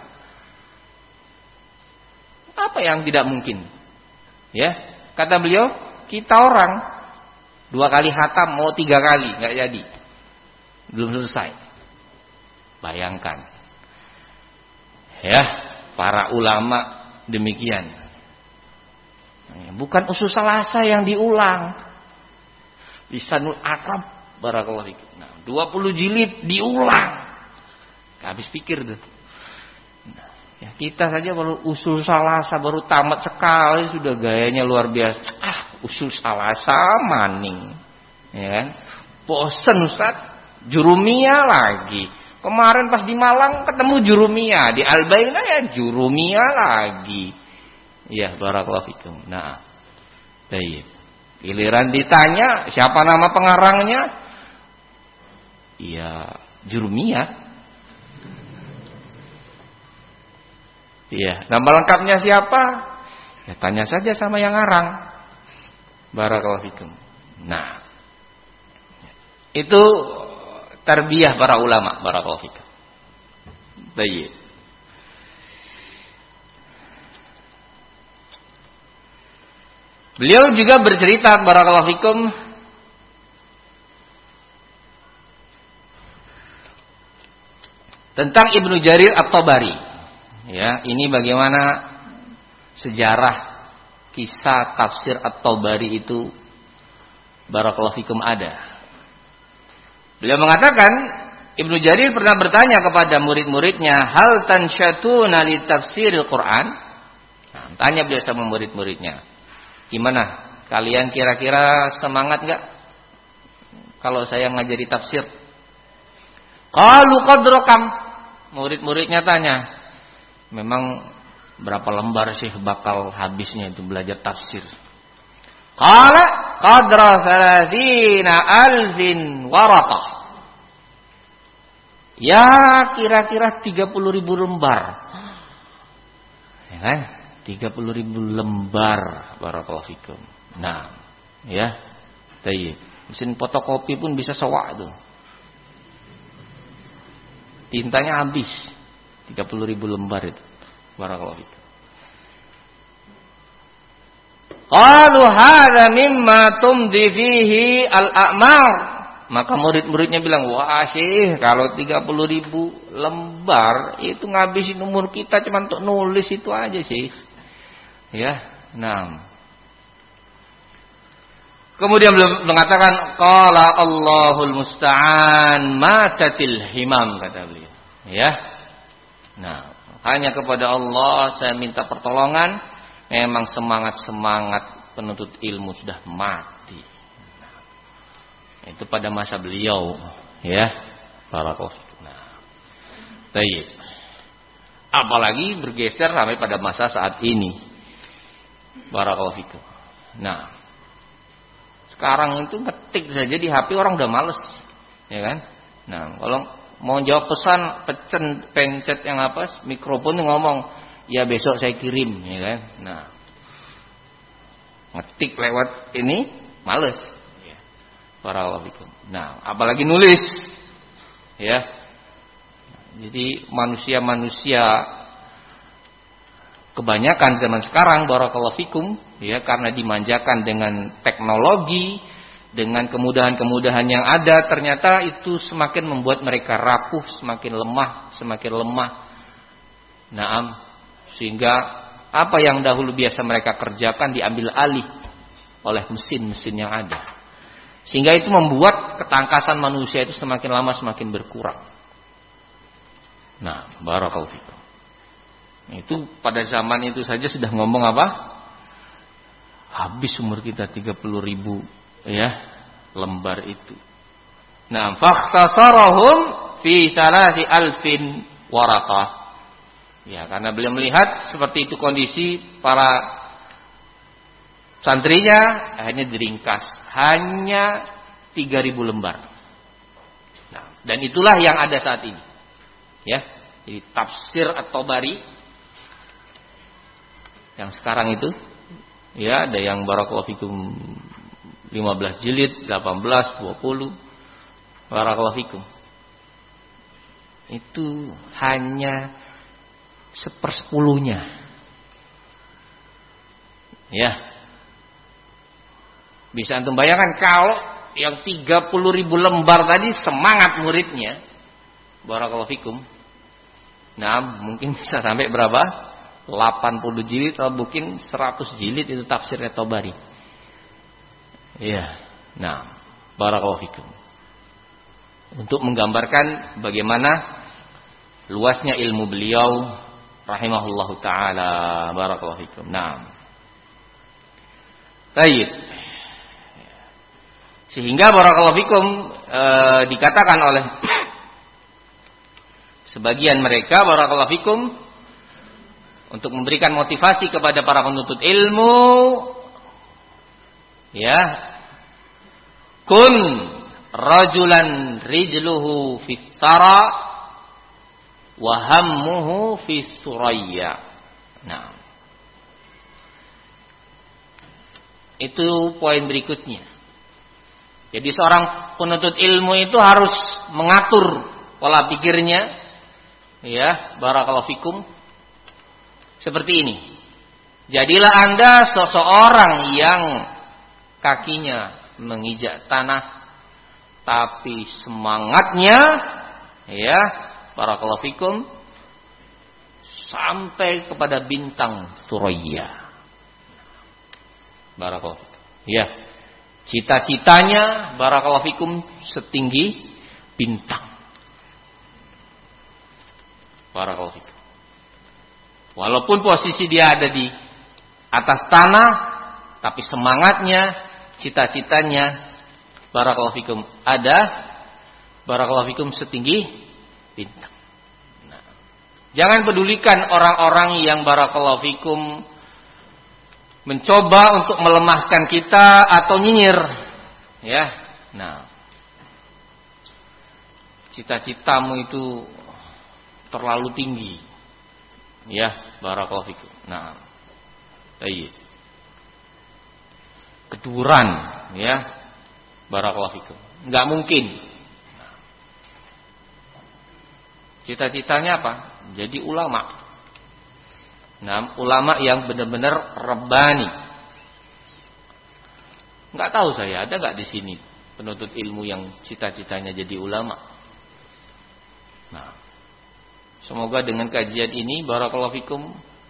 Apa yang tidak mungkin? Ya, kata beliau, kita orang dua kali khatam mau tiga kali enggak jadi. Belum selesai. Bayangkan, ya, para ulama demikian. Bukan usul salasa yang diulang, lisanul Arab barakallahu fikum. Nah, dua puluh jilid diulang, gak habis pikir tuh. Nah, ya, kita saja baru usul salasa baru tamat sekali sudah gayanya luar biasa. Ah, usul salasa maning, ya kan? Bosen Ustaz, jurumiyah lagi. Kemarin pas di Malang ketemu Jurumiyah, di Al-Bainah ya Jurumiyah lagi. Ya, barakallahu fikum. Nah, baik. Giliran ditanya siapa nama pengarangnya? Ya, Jurumiyah. Iya, nama lengkapnya siapa? Ya tanya saja sama yang ngarang. Barakallahu fikum. Nah, itu tarbiyah para ulama, barakallahu fikum. Baik. Beliau juga bercerita, barakallahu fikum, tentang Ibnu Jarir At-Tabari. Ya, ini bagaimana sejarah kisah tafsir At-Tabari itu, barakallahu fikum, ada. Beliau mengatakan, Ibnu Jarir pernah bertanya kepada murid-muridnya, hal tansyatuna li tafsiril Quran? Nah, tanya beliau sama murid-muridnya, gimana? Kalian kira-kira semangat enggak kalau saya ngajari tafsir? Qalu qadrakam. Murid-muridnya tanya, memang berapa lembar sih bakal habisnya itu belajar tafsir? Qala qadra thalathina alfin waraqah. Ya kira-kira tiga puluh ribu lembar. Ya kan? tiga puluh ribu lembar, barakallahu fikum. Nah, ya. Baik. Mesin fotokopi pun bisa sewak tuh. Tintanya habis. tiga puluh ribu lembar itu. Barakallahu fikum. Qalu hadza mimma tumdi fihi al-a'mar. Maka murid-muridnya bilang, wah sih kalau tiga puluh ribu lembar itu ngabisin umur kita cuma untuk nulis itu aja sih. Ya, nah. Kemudian beliau mengatakan, qala Allahul musta'an matatil himam, kata beliau. Ya. Nah, hanya kepada Allah saya minta pertolongan. Memang semangat-semangat penuntut ilmu sudah mati. Nah, itu pada masa beliau, ya. Barakallahu fikum. Nah. Baik. Apalagi bergeser sampai pada masa saat ini. Barakallahu fikum. Nah, sekarang itu ngetik saja di H P orang udah males, ya kan? Nah, kalau mau jawab pesan, pecen, pencet yang apa, mikrofon ngomong, ya besok saya kirim, ya kan? Nah, ngetik lewat ini males. Ya. Barakallahu fikum. Nah, apalagi nulis, ya. Jadi manusia-manusia kebanyakan zaman sekarang, barakallahu fikum, ya, karena dimanjakan dengan teknologi, dengan kemudahan-kemudahan yang ada, ternyata itu semakin membuat mereka rapuh, semakin lemah, semakin lemah. Naam, sehingga apa yang dahulu biasa mereka kerjakan diambil alih oleh mesin-mesin yang ada. Sehingga itu membuat ketangkasan manusia itu semakin lama semakin berkurang. Nah, barakallahu fikum. Itu pada zaman itu saja sudah ngomong apa? Habis umur kita tiga puluh ribu, ya, lembar itu. Nah, fakhtasarahum fi thalathi alfin waraqah. Ya, karena beliau melihat seperti itu kondisi para santrinya, akhirnya diringkas hanya tiga ribu lembar. Nah, dan itulah yang ada saat ini. Ya, jadi tafsir At-Tabari yang sekarang itu, ya, ada yang barakallahu fikum lima belas jilid, delapan belas, dua puluh, barakallahu fikum. Itu hanya sepersepuluhnya. Ya. Bisa antum bayangkan kalau yang tiga puluh ribu lembar tadi semangat muridnya, barakallahu fikum. Nah, mungkin bisa sampai berapa? delapan puluh jilid atau mungkin seratus jilid itu tafsir At-Tabari. Iya. Nah, barakallahu fikum. Untuk menggambarkan bagaimana luasnya ilmu beliau rahimahullahu taala, barakallahu fikum. Nah. Baik. Sehingga barakallahu fikum e, dikatakan oleh Sebagian mereka barakallahu fikum untuk memberikan motivasi kepada para penuntut ilmu, ya, kun rajulan rijluhu fis sara wa hammuhu fis suraya. Nah, itu poin berikutnya. Jadi seorang penuntut ilmu itu harus mengatur pola pikirnya, ya, barakallahu fikum, seperti ini. Jadilah Anda seseorang yang kakinya menginjak tanah, tapi semangatnya, ya, barakallahu fikum, sampai kepada bintang Suraya. Barakallahu fikum. Ya, cita-citanya barakallahu fikum setinggi bintang. Barakallahu fikum. Walaupun posisi dia ada di atas tanah, tapi semangatnya, cita-citanya barakallahu fikum ada barakallahu fikum setinggi bintang. Nah, jangan pedulikan orang-orang yang barakallahu fikum mencoba untuk melemahkan kita atau nyinyir, ya. Nah, cita-citamu itu terlalu tinggi, ya, barakallahu fikum. Nah, baik. Keduran, ya, barakallahu fikum. Enggak mungkin. Cita-citanya apa? Jadi ulama. Nah, ulama yang benar-benar rabbani. Enggak tahu saya, ada enggak di sini penuntut ilmu yang cita-citanya jadi ulama? Nah, semoga dengan kajian ini barakallahu fikum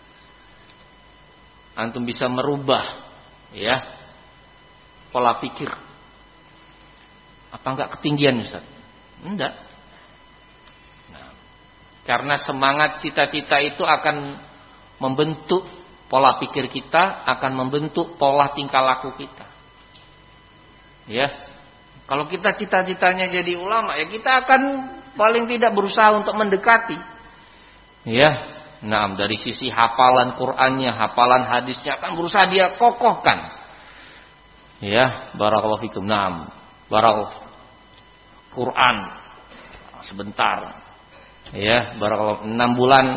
antum bisa merubah, ya, pola pikir. Apa enggak ketinggian, Ustaz? Enggak. Nah, karena semangat cita-cita itu akan membentuk pola pikir kita, akan membentuk pola tingkah laku kita. Ya. Kalau kita cita-citanya jadi ulama, ya kita akan paling tidak berusaha untuk mendekati. Ya. Nah, dari sisi hafalan Qur'annya, hafalan hadisnya akan berusaha dia kokohkan. Ya, barakallahu fikum. Naam. Barakallahu Quran sebentar. Ya, barakallahu enam bulan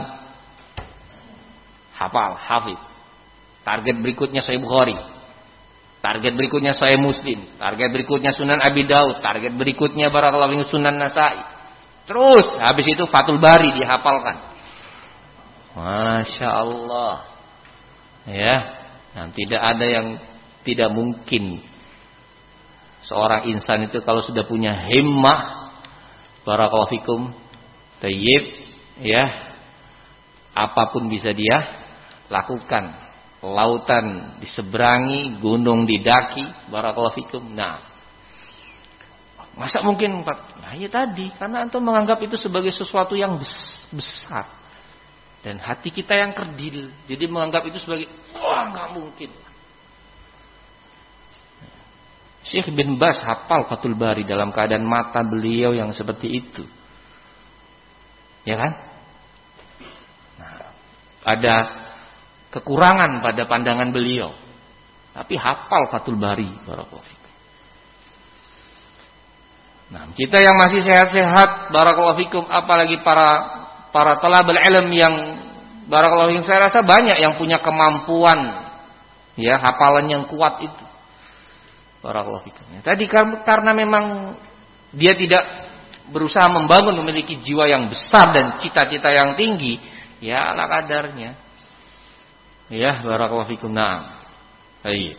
hafal, hafid. Target berikutnya Sahih Bukhari. Target berikutnya Sahih Muslim. Target berikutnya Sunan Abi Daud. Target berikutnya barakallahu fikum Sunan Nasa'i. Terus habis itu Fathul Bari dihafalkan. Masya Allah. Ya, nah, tidak ada yang tidak mungkin. Seorang insan itu kalau sudah punya himmah barakallahu fikum tayyib, ya, apapun bisa dia lakukan. Lautan diseberangi, gunung didaki, barakallahu fikum. Nah, masa mungkin empat? Nah, ya tadi, karena antum menganggap itu sebagai sesuatu yang besar. Dan hati kita yang kerdil, jadi menganggap itu sebagai, wah, nggak mungkin. Syekh bin Baz hafal Fathul Bari dalam keadaan mata beliau yang seperti itu. Ya kan? Nah, ada kekurangan pada pandangan beliau, tapi hafal Fathul Bari, barakallahu fikum. Nah, kita yang masih sehat-sehat, barakallahu fikum, apalagi para para talabul ilm yang barakallahu fikum, saya rasa banyak yang punya kemampuan, ya, hafalan yang kuat itu. Barakallahu fikum. Ya, tadi karena memang dia tidak berusaha membangun memiliki jiwa yang besar dan cita-cita yang tinggi, ya ala kadarnya. Ya, barakallahu fikum. Nah, baik.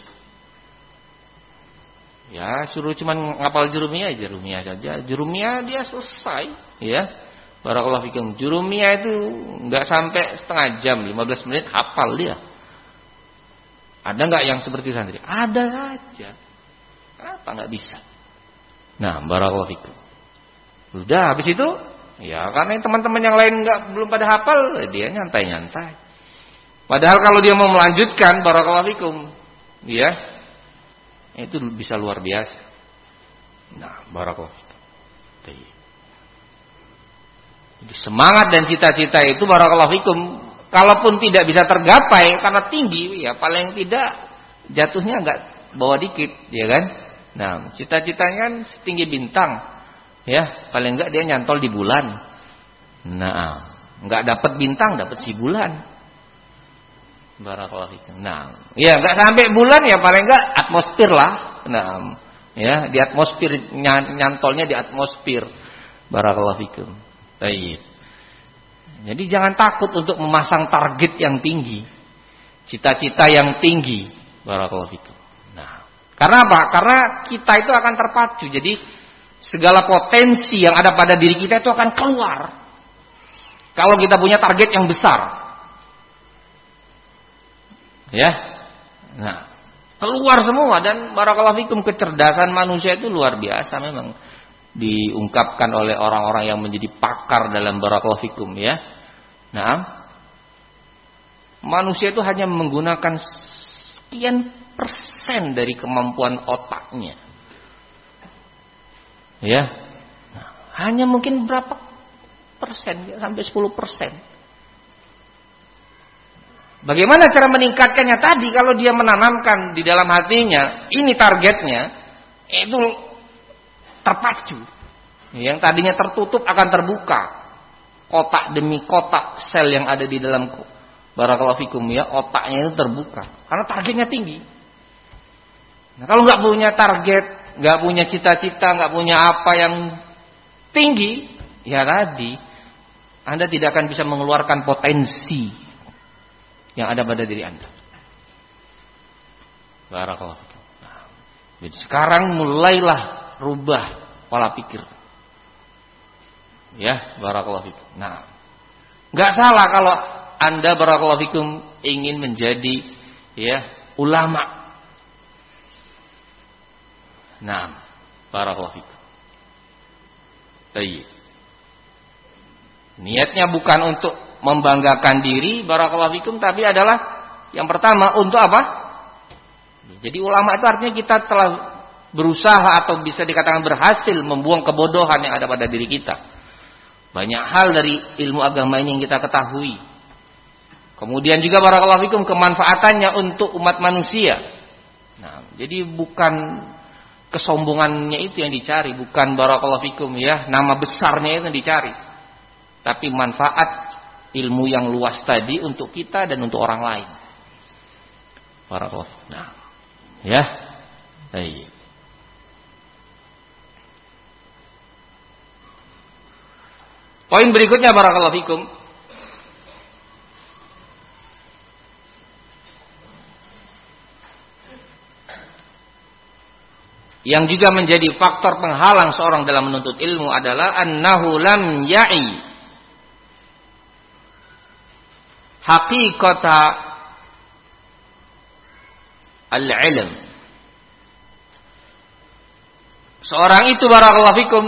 Ya, suruh cuman ngapal jurumiyah, jurumiyah saja. Jurumiyah dia selesai, ya. Barakallahu fikum. Jurumiyah itu enggak sampai setengah jam, lima belas menit hafal dia. Ada enggak yang seperti santri? Ada aja. Kenapa enggak bisa? Nah, barakallahu fikum. Udah habis itu, ya karena teman-teman yang lain enggak belum pada hafal, dia nyantai-nyantai. Padahal kalau dia mau melanjutkan barakallahu fikum, ya, itu bisa luar biasa. Nah, barakallahu fikum. Jadi semangat dan cita-cita itu barakallahu fikum, kalaupun tidak bisa tergapai karena tinggi, ya paling tidak jatuhnya enggak bawa dikit, ya kan? Nah, cita-citanya kan setinggi bintang, ya paling enggak dia nyantol di bulan. Nah, enggak dapat bintang, dapat si bulan. Barakallahu fikum. Nah, ya enggak sampai bulan ya paling enggak atmosfer lah. Nah, ya di atmosfer, nyantolnya di atmosfer. Barakallahu fikum. Baik. Jadi jangan takut untuk memasang target yang tinggi, cita-cita yang tinggi. Barakallahu fikum. Nah, karena apa? Karena kita itu akan terpacu. Jadi segala potensi yang ada pada diri kita itu akan keluar kalau kita punya target yang besar. Ya. Nah, keluar semua. Dan barakallahu fikum, kecerdasan manusia itu luar biasa memang, diungkapkan oleh orang-orang yang menjadi pakar dalam barakallahu fikum, ya. Nah, manusia itu hanya menggunakan sekian persen dari kemampuan otaknya, ya. Nah, hanya mungkin berapa persen, sampai sepuluh persen. Bagaimana cara meningkatkannya? Tadi kalau dia menanamkan di dalam hatinya, ini targetnya, itu terpacu. Yang tadinya tertutup akan terbuka. Kotak demi kotak sel yang ada di dalam barakallahu fikum, ya, otaknya itu terbuka karena targetnya tinggi. Nah, kalau nggak punya target, nggak punya cita-cita, nggak punya apa yang tinggi, ya tadi Anda tidak akan bisa mengeluarkan potensi yang ada pada diri Anda. Barakallahu fikum. Nah, jadi sekarang mulailah rubah pola pikir. Ya, barakallahu fikum. Nah, enggak salah kalau Anda barakallahu fikum ingin menjadi, ya, ulama. Nah, barakallahu fikum. Baik. Niatnya bukan untuk membanggakan diri, barakallahu fikum, tapi adalah yang pertama untuk apa? Jadi ulama itu artinya kita telah berusaha atau bisa dikatakan berhasil membuang kebodohan yang ada pada diri kita. Banyak hal dari ilmu agama ini yang kita ketahui. Kemudian juga barakallahu fikum kemanfaatannya untuk umat manusia. Nah, jadi bukan kesombongannya itu yang dicari, bukan barakallahu fikum, ya, nama besarnya itu yang dicari. Tapi manfaat ilmu yang luas tadi untuk kita dan untuk orang lain. Barakallahu. Nah, ya. Baik. Poin berikutnya barakallahu fikum, yang juga menjadi faktor penghalang seorang dalam menuntut ilmu adalah annahu lam ya'i haqiqata al-ilm. Seorang itu barakallahu fikum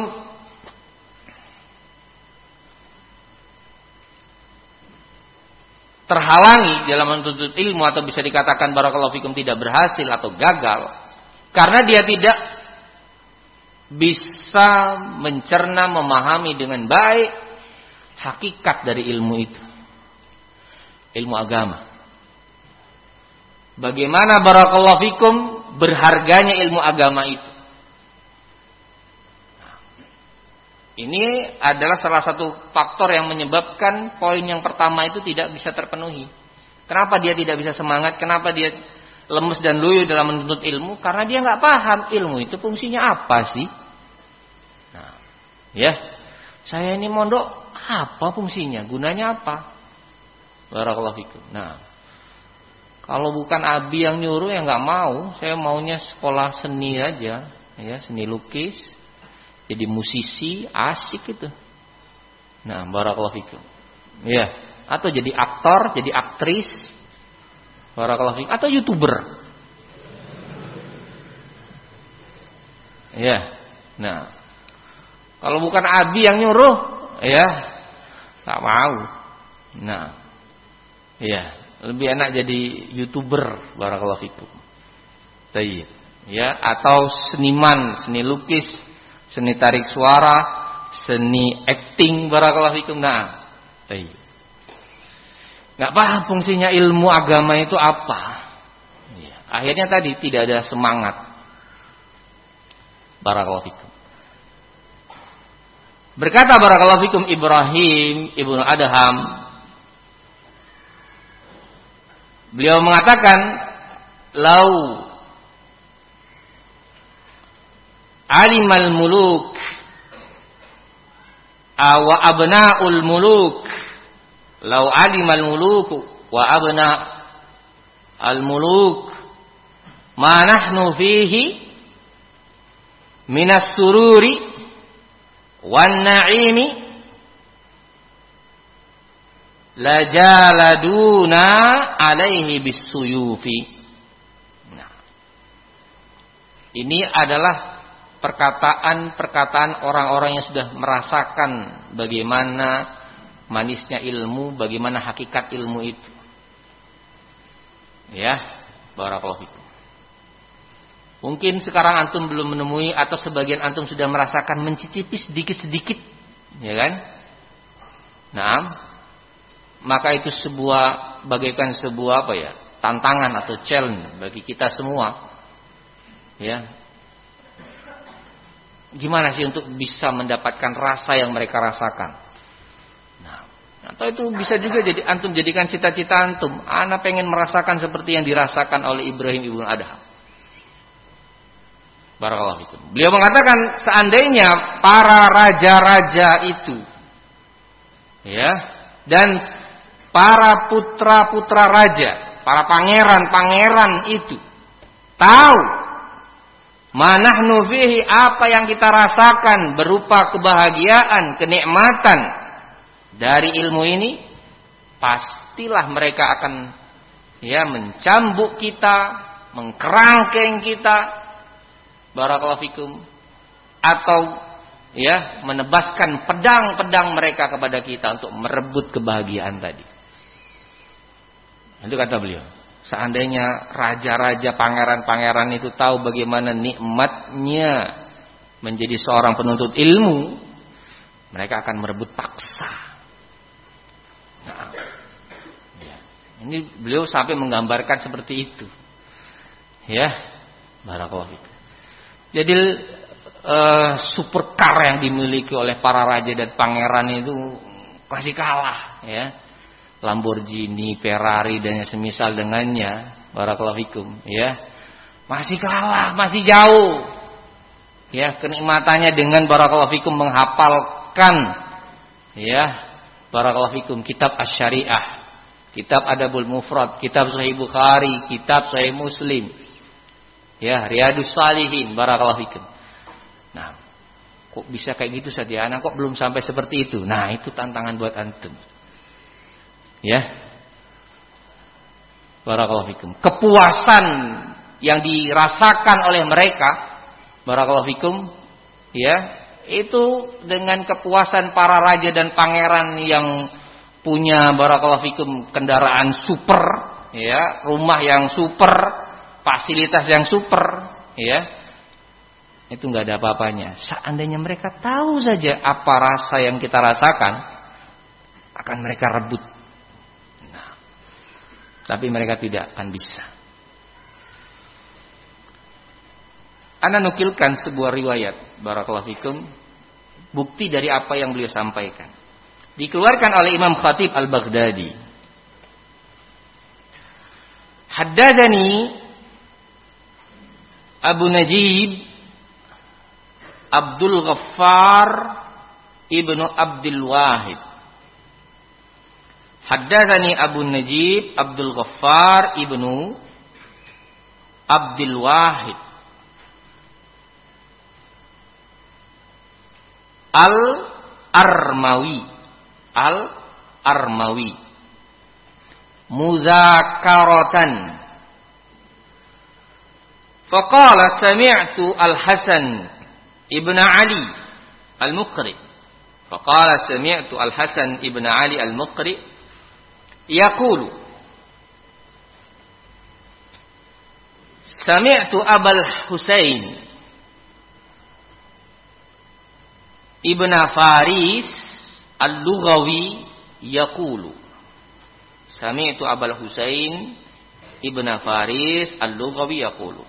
terhalangi dalam menuntut ilmu, atau bisa dikatakan barakallahu fikum tidak berhasil atau gagal karena dia tidak bisa mencerna, memahami dengan baik hakikat dari ilmu itu, ilmu agama. Bagaimana barakallahu fikum berharganya ilmu agama itu. Ini adalah salah satu faktor yang menyebabkan poin yang pertama itu tidak bisa terpenuhi. Kenapa dia tidak bisa semangat? Kenapa dia lemes dan loyo dalam menuntut ilmu? Karena dia nggak paham ilmu itu fungsinya apa sih. Nah, ya, saya ini mondok apa fungsinya? Gunanya apa? Barakallahu fikum. Nah, kalau bukan abi yang nyuruh ya nggak mau. Saya maunya sekolah seni aja, ya, seni lukis. Jadi musisi, asik itu. Nah, barakallahu fikum. Ya, atau jadi aktor, jadi aktris. Barakallahu fikum, atau YouTuber. Ya. Nah, kalau bukan abi yang nyuruh, ya, enggak mau. Nah, ya, lebih enak jadi YouTuber, barakallahu fikum. Baik. Ya, atau seniman, seni lukis, seni tarik suara, seni acting barakallahu fikum. Nah, baik. Nggak paham fungsinya ilmu agama itu apa. Ya. Akhirnya tadi tidak ada semangat. Barakallahu fikum. Berkata barakallahu fikum Ibrahim ibnu Adham, beliau mengatakan, lau alimal muluk wa abnaul muluk, lau alimal muluk wa abna al muluk ma nahnu fihi minas sururi wan na'imi la jaladuna alaihi bisuyufi. Nah, ini adalah perkataan-perkataan orang-orang yang sudah merasakan bagaimana manisnya ilmu, bagaimana hakikat ilmu itu. Ya, barakallahu fikum. Mungkin sekarang antum belum menemui atau sebagian antum sudah merasakan mencicipi sedikit-sedikit, ya kan? Nah, maka itu sebuah bagaikan sebuah apa ya? Tantangan atau challenge bagi kita semua. Ya. Gimana sih untuk bisa mendapatkan rasa yang mereka rasakan? Nah, atau itu bisa juga jadi antum jadikan cita-cita antum. Ana pengen merasakan seperti yang dirasakan oleh Ibrahim ibnu Adham. Barakallahu fikum. Beliau mengatakan seandainya para raja-raja itu, ya, dan para putra-putra raja, para pangeran-pangeran itu tahu manahnu fihi, apa yang kita rasakan berupa kebahagiaan, kenikmatan dari ilmu ini, pastilah mereka akan ya mencambuk kita, mengkerangkeng kita, barakallahu fikum, atau ya menebaskan pedang-pedang mereka kepada kita untuk merebut kebahagiaan tadi. Itu kata beliau. Seandainya raja-raja, pangeran-pangeran itu tahu bagaimana nikmatnya menjadi seorang penuntut ilmu, mereka akan merebut paksa. Nah, ya. Ini beliau sampai menggambarkan seperti itu. Ya, barakallahu fikum. Jadi uh, supercar yang dimiliki oleh para raja dan pangeran itu masih kalah, ya. Lamborghini, Ferrari dan semisal dengannya, barakallahu fikum, ya. Masih kalah, masih jauh. Ya, kenikmatannya dengan barakallahu fikum menghafalkan, ya, barakallahu fikum kitab Asy-Syariah, kitab Adabul Mufrad, kitab Sahih Bukhari, kitab Sahih Muslim. Ya, Riyadus Shalihin, barakallahu fikum. Nah, kok bisa kayak gitu saja anak, kok belum sampai seperti itu? Nah, itu tantangan buat antum. Ya. Barakallahu fikum. Kepuasan yang dirasakan oleh mereka, barakallahu fikum, ya, itu dengan kepuasan para raja dan pangeran yang punya barakallahu fikum kendaraan super, ya, rumah yang super, fasilitas yang super, ya, itu nggak ada apa-apanya. Seandainya mereka tahu saja apa rasa yang kita rasakan, akan mereka rebut. Nah, tapi mereka tidak akan bisa. Ana nukilkan sebuah riwayat, barakallahu fikum, bukti dari apa yang beliau sampaikan. Dikeluarkan oleh Imam Khatib Al-Baghdadi. Haddadani Abu Najib Abdul Ghaffar ibnu Abdul Wahid. Haddatsani Abu Najib Abdul Ghaffar ibnu Abdul Wahid Al-Armawi Al-Armawi muzakaratan. Faqala sami'tu Al-Hasan ibn Ali Al-Muqri. Faqala sami'tu Al-Hasan ibn Ali Al-Muqri yaqulu sami'tu Abul Husain Ibn Faris Al-Lughawi yaqulu. Sami'tu Abul Husain Ibn Faris Al-Lughawi yaqulu.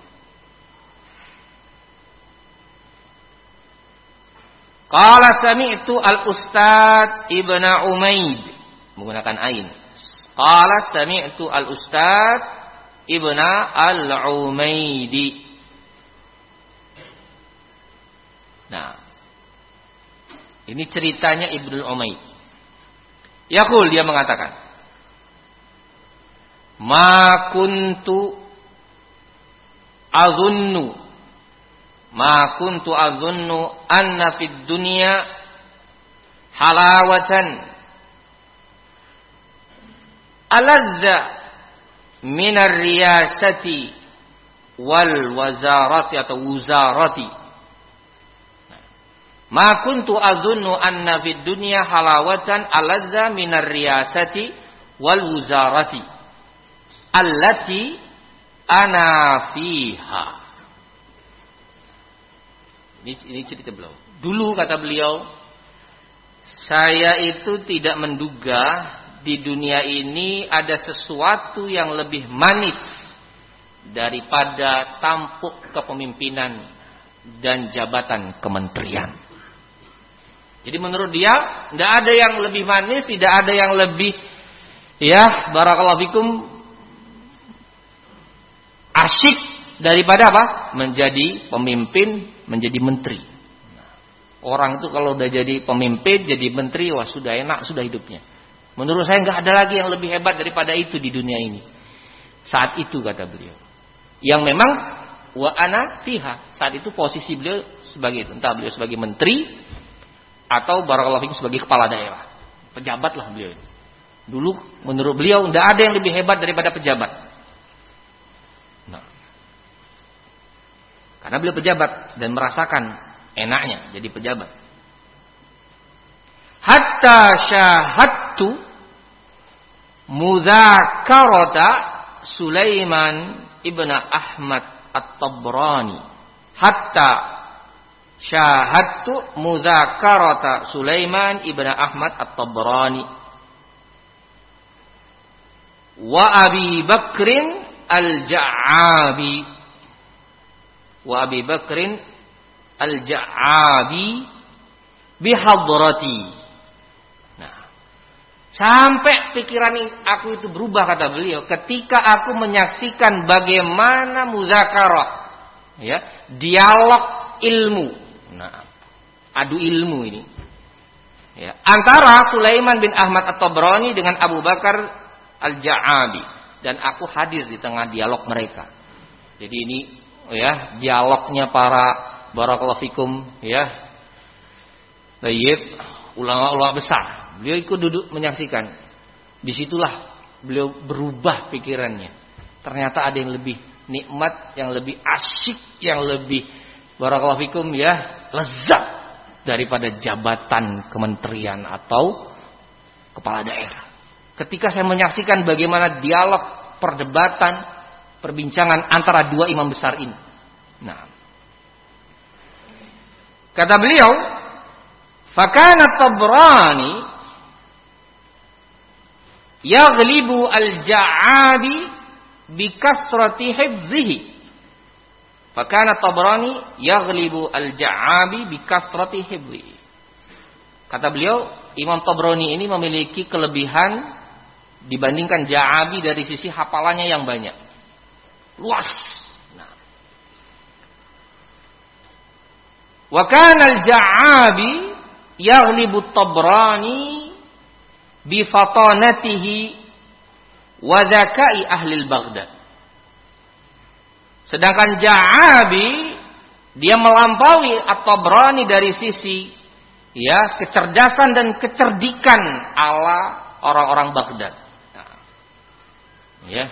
Qala sami'tu al-Ustad Ibn Umaid, menggunakan ain. Qala sami'tu al-Ustad Ibn al-Umaidi. Nah, ini ceritanya Ibnu Umaid. Yaqul, dia mengatakan, Ma kuntu azunnu Ma kuntu azunnu anna fid dunya halawatan aladza minar riyasati wal wazarati atau wuzarati. Ma kuntu azunnu anna fid dunya halawatan aladza minar riyasati wal wuzarati allati ana fiha. Ini, ini cerita beliau. Dulu kata beliau, saya itu tidak menduga di dunia ini ada sesuatu yang lebih manis daripada tampuk kepemimpinan dan jabatan kementerian. Jadi menurut dia, tidak ada yang lebih manis, tidak ada yang lebih, ya, barakallahu fikum, asyik daripada apa? Menjadi pemimpin, menjadi menteri. Orang itu kalau udah jadi pemimpin, jadi menteri, wah sudah enak, sudah hidupnya. Menurut saya nggak ada lagi yang lebih hebat daripada itu di dunia ini. Saat itu kata beliau. Yang memang wa ana fiha. Saat itu posisi beliau sebagai itu. Entah beliau sebagai menteri atau barakallahu fikum sebagai kepala daerah. Pejabat lah beliau itu. Dulu menurut beliau nggak ada yang lebih hebat daripada pejabat. Karena beliau pejabat dan merasakan enaknya jadi pejabat. Hatta syahadtu muzakarata Sulaiman ibn Ahmad At-Tabrani. Hatta syahadtu muzakarata Sulaiman ibn Ahmad At-Tabrani wa Abi Bakrin Al-Ja'abi wa Abi Bakrin Al-Ja'abi bihadrati. Nah, sampai pikiran aku itu berubah kata beliau ketika aku menyaksikan bagaimana muzakarah, ya, dialog ilmu. Nah, adu ilmu ini. Ya, antara Sulaiman bin Ahmad At-Tabrani dengan Abu Bakar Al-Ja'abi, dan aku hadir di tengah dialog mereka. Jadi ini, ya, dialognya para barakallahu fikum, ya, baik, ulama-ulama besar. Beliau ikut duduk menyaksikan. Disitulah beliau berubah pikirannya. Ternyata ada yang lebih nikmat, yang lebih asyik, yang lebih barakallahu fikum, ya, lezat daripada jabatan kementerian atau kepala daerah. Ketika saya menyaksikan bagaimana dialog, perdebatan, perbincangan antara dua imam besar ini. Nah, kata beliau, fakana Tabrani yaghlibu al-Ja'abi bikasrati hifzihi. Fakana Tabrani yaghlibu al-Ja'abi bikasrati hifzihi. Kata beliau, Imam Tabrani ini memiliki kelebihan dibandingkan Ja'abi dari sisi hafalannya yang banyak. Luas. Nah. Wa kana al-Ja'abi yaghlibu Tabrani bi fatanatihi wa zakai ahli Baghdad. Sedangkan Ja'abi dia melampaui At-Tabrani dari sisi, ya, kecerdasan dan kecerdikan ala orang-orang Baghdad. Nah, ya.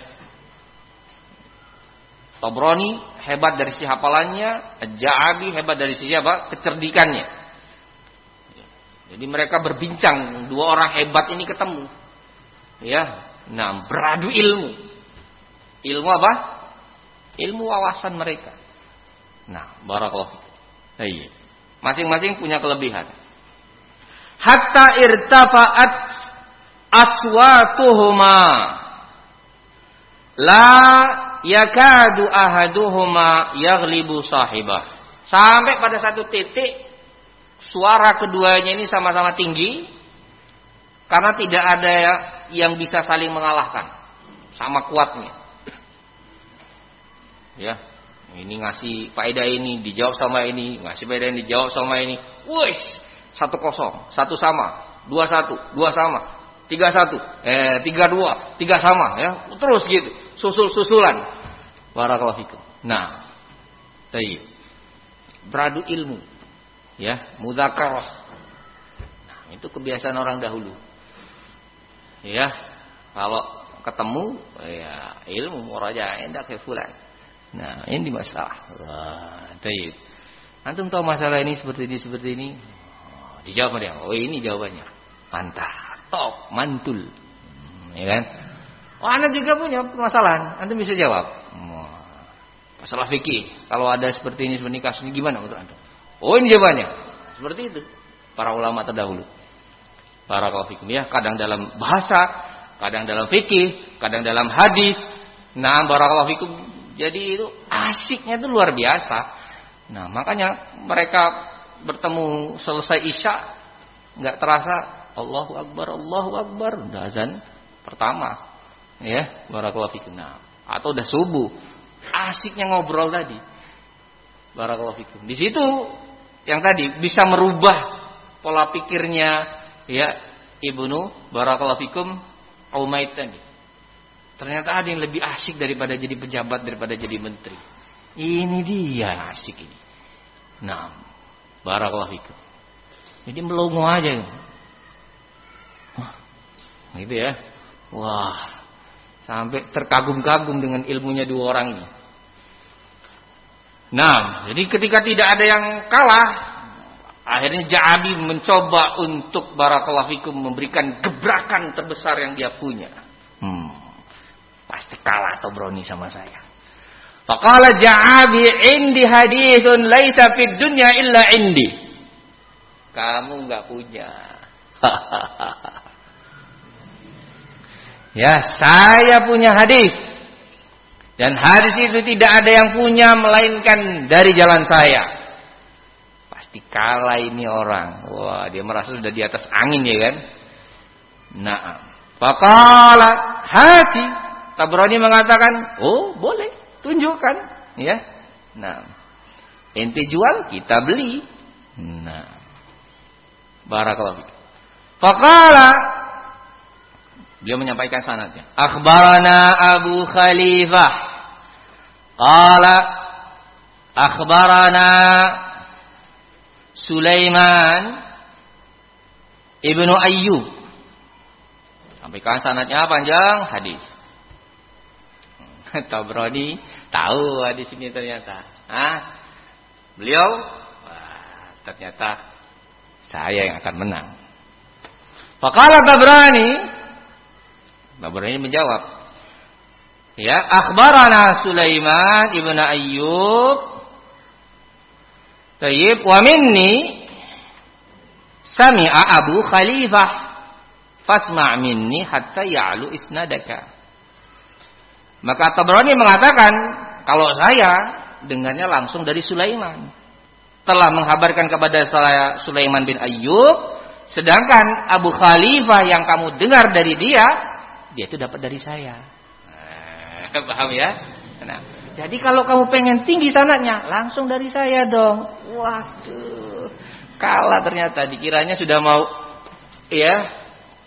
Tabrani hebat dari sisi hafalannya, Ja'abi hebat dari sisi apa? Kecerdikannya. Jadi mereka berbincang, dua orang hebat ini ketemu. Ya, nah, beradu ilmu. Ilmu apa? Ilmu wawasan mereka. Nah, barakallahu. Iya. Masing-masing punya kelebihan. hatta irtafa'at aswatuhuma la yakadu ahaduhuma yaghlibu sahibah. Sampai pada satu titik suara keduanya ini sama-sama tinggi karena tidak ada yang bisa saling mengalahkan, sama kuatnya. Ya, ini ngasih faedah ini dijawab sama ini, ngasih faedah ini dijawab sama ini. Wih, satu kosong, satu sama, dua satu, dua sama, tiga satu, eh tiga dua, tiga sama, ya terus gitu, susul susulan. Barakallahu fikum. Nah, baik, beradu ilmu, ya, mudzakarah. Nah, itu kebiasaan orang dahulu. Ya, kalau ketemu, ya ilmu murajaah endak ke fulan. Nah, ini masalah. Wah, baik. Antum tahu masalah ini seperti ini seperti ini. Oh, dijawab dia. Oh, ini jawabannya. Mantap, top, mantul. Hmm, ya kan? Oh, Anda juga punya permasalahan. Antum bisa jawab. Oh, masalah fikih. Kalau ada seperti ini seperti ini kasus ini gimana menurut antum? Oh, ini jawabannya. Seperti itu. Para ulama terdahulu. Para kafikum ya, kadang dalam bahasa, kadang dalam fikih, kadang dalam hadis. Nah, barakallahu fikum. Jadi itu asiknya itu luar biasa. Nah, makanya mereka bertemu selesai Isya enggak terasa Allahu Akbar, Allahu Akbar, udah azan pertama. Ya, barakallahu fikum. Nah, atau udah subuh. Asiknya ngobrol tadi. Barakallahu fikum. Di situ yang tadi bisa merubah pola pikirnya ya Ibnu barakallahu fikum Umaid tadi. Ternyata ada yang lebih asik daripada jadi pejabat, daripada jadi menteri. Ini dia asik ini. Nah, barakallahu fikum. Jadi melongo aja. Wah, gitu ya. Wah, sampai terkagum-kagum dengan ilmunya dua orang ini. Nah, jadi ketika tidak ada yang kalah, akhirnya Ja'abi mencoba untuk barakallahu fikum memberikan gebrakan terbesar yang dia punya. Hmm. Pasti kalah Tabrani sama saya. Faqala Ja'abi indi hadithun laisa fid dunya illa indi. Kamu enggak punya. Ya, saya punya hadis. Dan hadis itu tidak ada yang punya melainkan dari jalan saya. Pasti kalah ini orang. Wah, dia merasa sudah di atas angin ya kan? Nah, faqala hati. Tabrani mengatakan, oh boleh, tunjukkan, ya. Nah, ente jual, kita beli. Nah, barakallahu fiik. Faqala, beliau menyampaikan sanadnya. Akhbarana Abu Khalifah. Qala, akhbarana Sulaiman ibnu Ayyub. Sampaikan sanadnya panjang hadis. Tabrani tahu di sini ternyata. Ah, beliau wah, ternyata saya yang akan menang. Faqala Tabrani, Tabrani menjawab, ya, akhbarana Sulaiman ibnu Ayyub. Tayyib wa minni sami'a Abu Khalifah fasma' minni hatta ya'lu isnadaka. Maka Tabrani mengatakan, kalau saya dengarnya langsung dari Sulaiman. Telah menghabarkan kepada saya Sulaiman bin Ayyub, sedangkan Abu Khalifah yang kamu dengar dari dia, dia itu dapat dari saya. Nah, paham ya? Nah, jadi kalau kamu pengen tinggi sanadnya, langsung dari saya dong. Waduh, kalah ternyata. Dikiranya sudah mau ya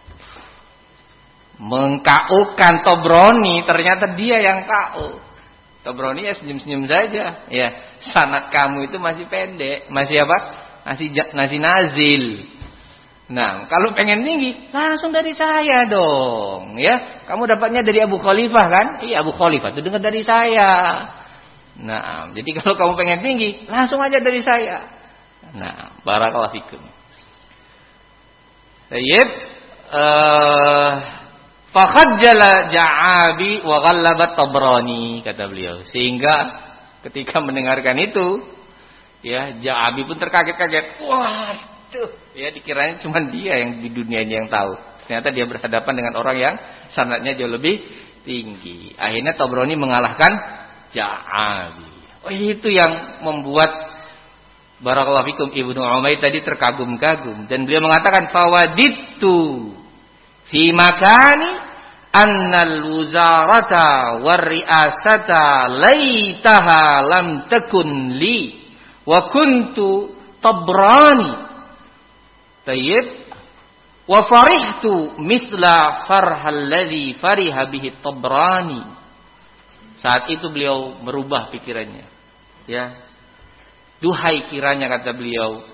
mengkaukan Tabrani, ternyata dia yang kau. Tabrani ya senyum-senyum saja. Ya, sanad kamu itu masih pendek, masih apa? Masih masih nazil. Nah, kalau pengen tinggi, langsung dari saya dong, ya. Kamu dapatnya dari Abu Khalifah kan? Iya, Abu Khalifah itu dengar dari saya. Nah, jadi kalau kamu pengen tinggi, langsung aja dari saya. Nah, barakallahu fikum. Baik, eh Fakhajjala Ja'abi wa ghallabat Tabrani, kata beliau. Sehingga ketika mendengarkan itu, ya, Ja'abi pun terkaget-kaget. Wah, Waduh, ya dikiranya cuma dia yang di dunia ini yang tahu. Ternyata dia berhadapan dengan orang yang sanadnya jauh lebih tinggi. Akhirnya Tabrani mengalahkan Ja'ali. Oh, itu yang membuat barakallahu fikum Ibnu Umayyah tadi terkagum-kagum, dan beliau mengatakan fawadittu fi makani annal wuzarata war ri'asata laitaha lam takun li wa kuntu Tabrani. Tayyib. Wa farihtu misla farhal ladzi fariha bihi Tabrani. Saat itu beliau merubah pikirannya. Ya. Duhai kiranya, kata beliau,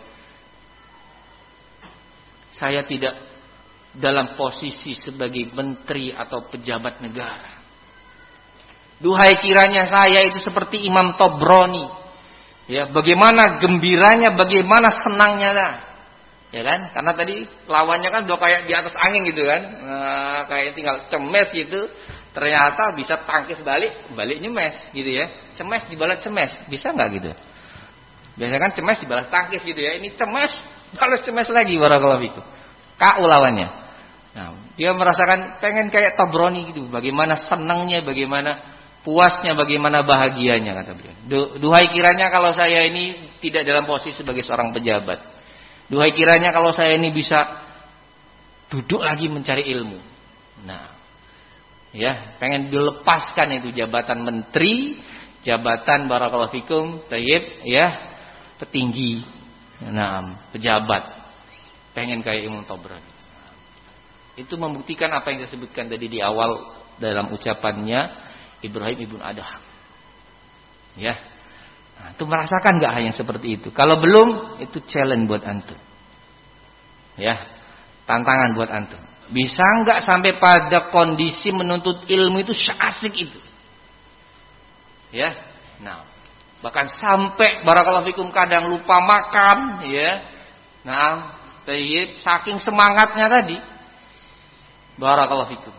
saya tidak dalam posisi sebagai menteri atau pejabat negara. Duhai kiranya saya itu seperti Imam Tabrani. Ya, bagaimana gembiranya, bagaimana senangnya lah. Ya kan? Karena tadi lawannya kan udah kayak di atas angin gitu kan. Nah, kayak tinggal cemes gitu. Ternyata bisa tangkis balik, balik nyemes gitu ya. Cemes dibalas cemes, bisa nggak gitu? Biasanya kan cemes dibalas tangkis gitu ya. Ini cemes, balas cemes lagi, barakallahu fikum. K U lawannya. Nah, dia merasakan pengen kayak Tabrani gitu. Bagaimana senangnya, bagaimana puasnya, bagaimana bahagianya, kata beliau. Duhai kiranya kalau saya ini tidak dalam posisi sebagai seorang pejabat. Duhai kiranya kalau saya ini bisa duduk lagi mencari ilmu. Nah, ya, pengen dilepaskan itu jabatan menteri, jabatan barakallahu fikum, tayyib, ya, petinggi, nah, pejabat. Pengen kayak Imam Tabrani. Itu membuktikan apa yang disebutkan tadi di awal dalam ucapannya Ibrahim ibn Adham. Ya. Nah, itu merasakan enggak hal yang seperti itu? Kalau belum, itu challenge buat antum. Ya. Tantangan buat antum. Bisa enggak sampai pada kondisi menuntut ilmu itu asik itu? Ya. Nah, bahkan sampai barakallahu fikum kadang lupa makan, ya. Nah, tayyib, saking semangatnya tadi. Barakallahu fikum.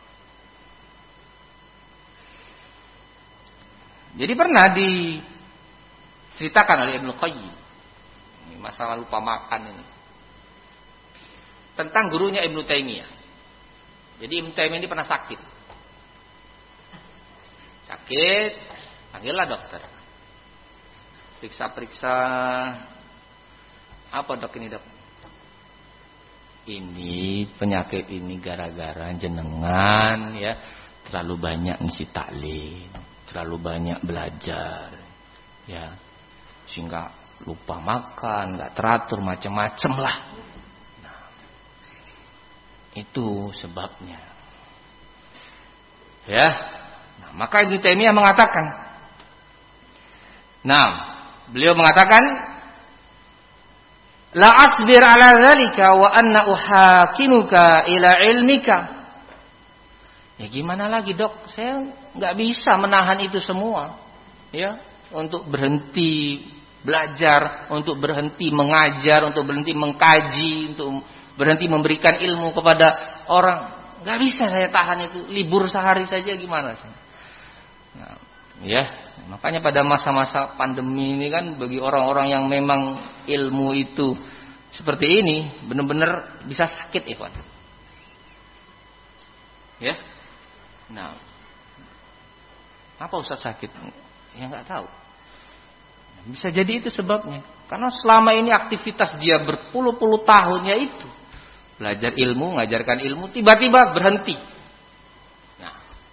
Jadi pernah diceritakan oleh Ibnu Qayyim, ini masalah lupa makan ini, tentang gurunya Ibnu Taimiyah. Jadi Ibnu Taimiyah ini pernah sakit. Sakit, panggillah dokter. Periksa-periksa. Apa dok ini dok? Ini penyakit ini gara-gara jenengan ya terlalu banyak ngisi taklim, terlalu banyak belajar, ya, sehingga lupa makan, nggak teratur, macam-macam lah. Nah, itu sebabnya. Ya, nah, maka Ibnu Taimiyah mengatakan, nah, beliau mengatakan, la asbir ala dzalika wa anna uhakimuka ila ilmika. Ya gimana lagi dok, saya nggak bisa menahan itu semua, ya, untuk berhenti belajar, untuk berhenti mengajar, untuk berhenti mengkaji, untuk berhenti memberikan ilmu kepada orang. Nggak bisa saya tahan itu, libur sehari saja gimana sih? Nah, ya, makanya pada masa-masa pandemi ini kan bagi orang-orang yang memang ilmu itu seperti ini benar-benar bisa sakit, ikhwan. Ya. Nah, apa Ustaz sakit? Ya nggak tahu. Bisa jadi itu sebabnya. Karena selama ini aktivitas dia berpuluh-puluh tahunnya itu belajar ilmu, ngajarkan ilmu, tiba-tiba berhenti. Nah,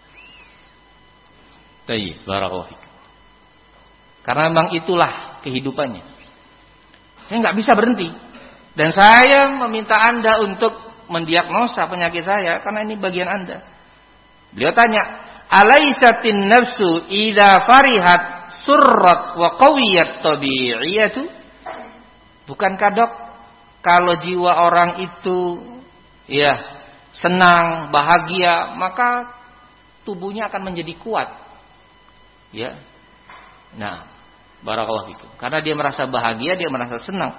baik, barakallahu fiik. Karena memang itulah kehidupannya. Saya nggak bisa berhenti. Dan saya meminta Anda untuk mendiagnosa penyakit saya karena ini bagian Anda. Beliau tanya, "Alaisatin nafsu idza farihat surrat wa qawiyat tabi'iyatu?" Bukankah dok, kalau jiwa orang itu ya senang, bahagia, maka tubuhnya akan menjadi kuat. Ya. Nah, barakallahu fikum. Karena dia merasa bahagia, dia merasa senang.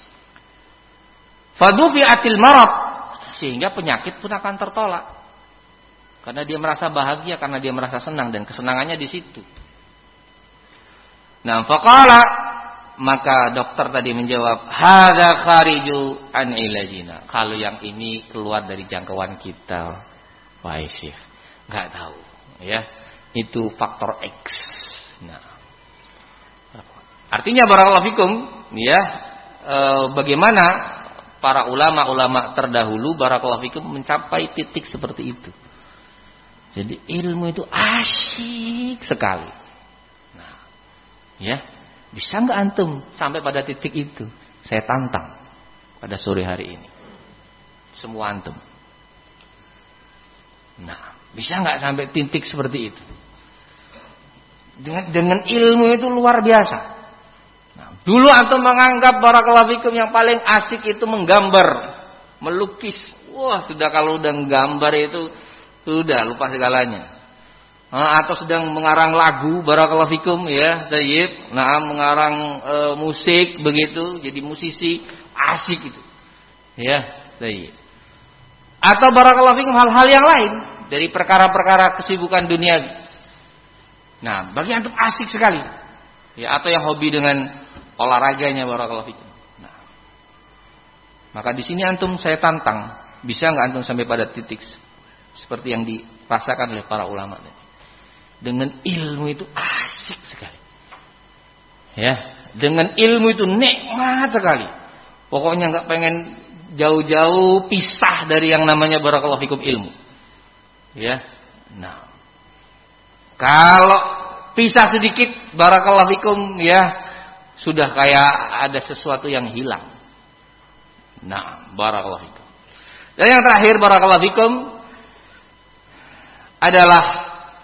Fadufi'atil marad, sehingga penyakit pun akan tertolak. Karena dia merasa bahagia, karena dia merasa senang, dan kesenangannya di situ. Nah, faqala, maka dokter tadi menjawab, hadza khariju an ilajina. Kalau yang ini keluar dari jangkauan kita. Wah, Syekh, enggak tahu, ya. Itu faktor X. Nah. Artinya barakallahu fikum, ya, e, bagaimana para ulama-ulama terdahulu barakallahu fikum mencapai titik seperti itu. Jadi ilmu itu asyik sekali. Nah, ya. Bisa enggak antum sampai pada titik itu? Saya tantang pada sore hari ini. Semua antum. Nah, bisa enggak sampai titik seperti itu? Dengan dengan ilmu itu luar biasa. Nah, dulu antum menganggap barakallahu fikum yang paling asik itu menggambar, melukis. Wah, sudah kalau udah menggambar itu sudah lupa segalanya. Nah, atau sedang mengarang lagu barakallahu fikum, ya, tayyib. Nah, mengarang e, musik begitu, jadi musisi asik itu. Ya, tayyib. Atau barakallahu fikum hal-hal yang lain dari perkara-perkara kesibukan dunia. Nah, bagi antum asik sekali. Ya, atau yang hobi dengan olahraganya barakallahu fikum. Nah. Maka di sini antum saya tantang, bisa enggak antum sampai pada titik seperti yang dirasakan oleh para ulama tadi? Dengan ilmu itu asik sekali. Ya, dengan ilmu itu nikmat sekali. Pokoknya enggak pengen jauh-jauh pisah dari yang namanya barakallahu fikum ilmu. Ya. Nah. Kalau pisah sedikit barakallahu fikum, ya, sudah kayak ada sesuatu yang hilang. Nah, barakallahu fikum. Dan yang terakhir barakallahu fikum adalah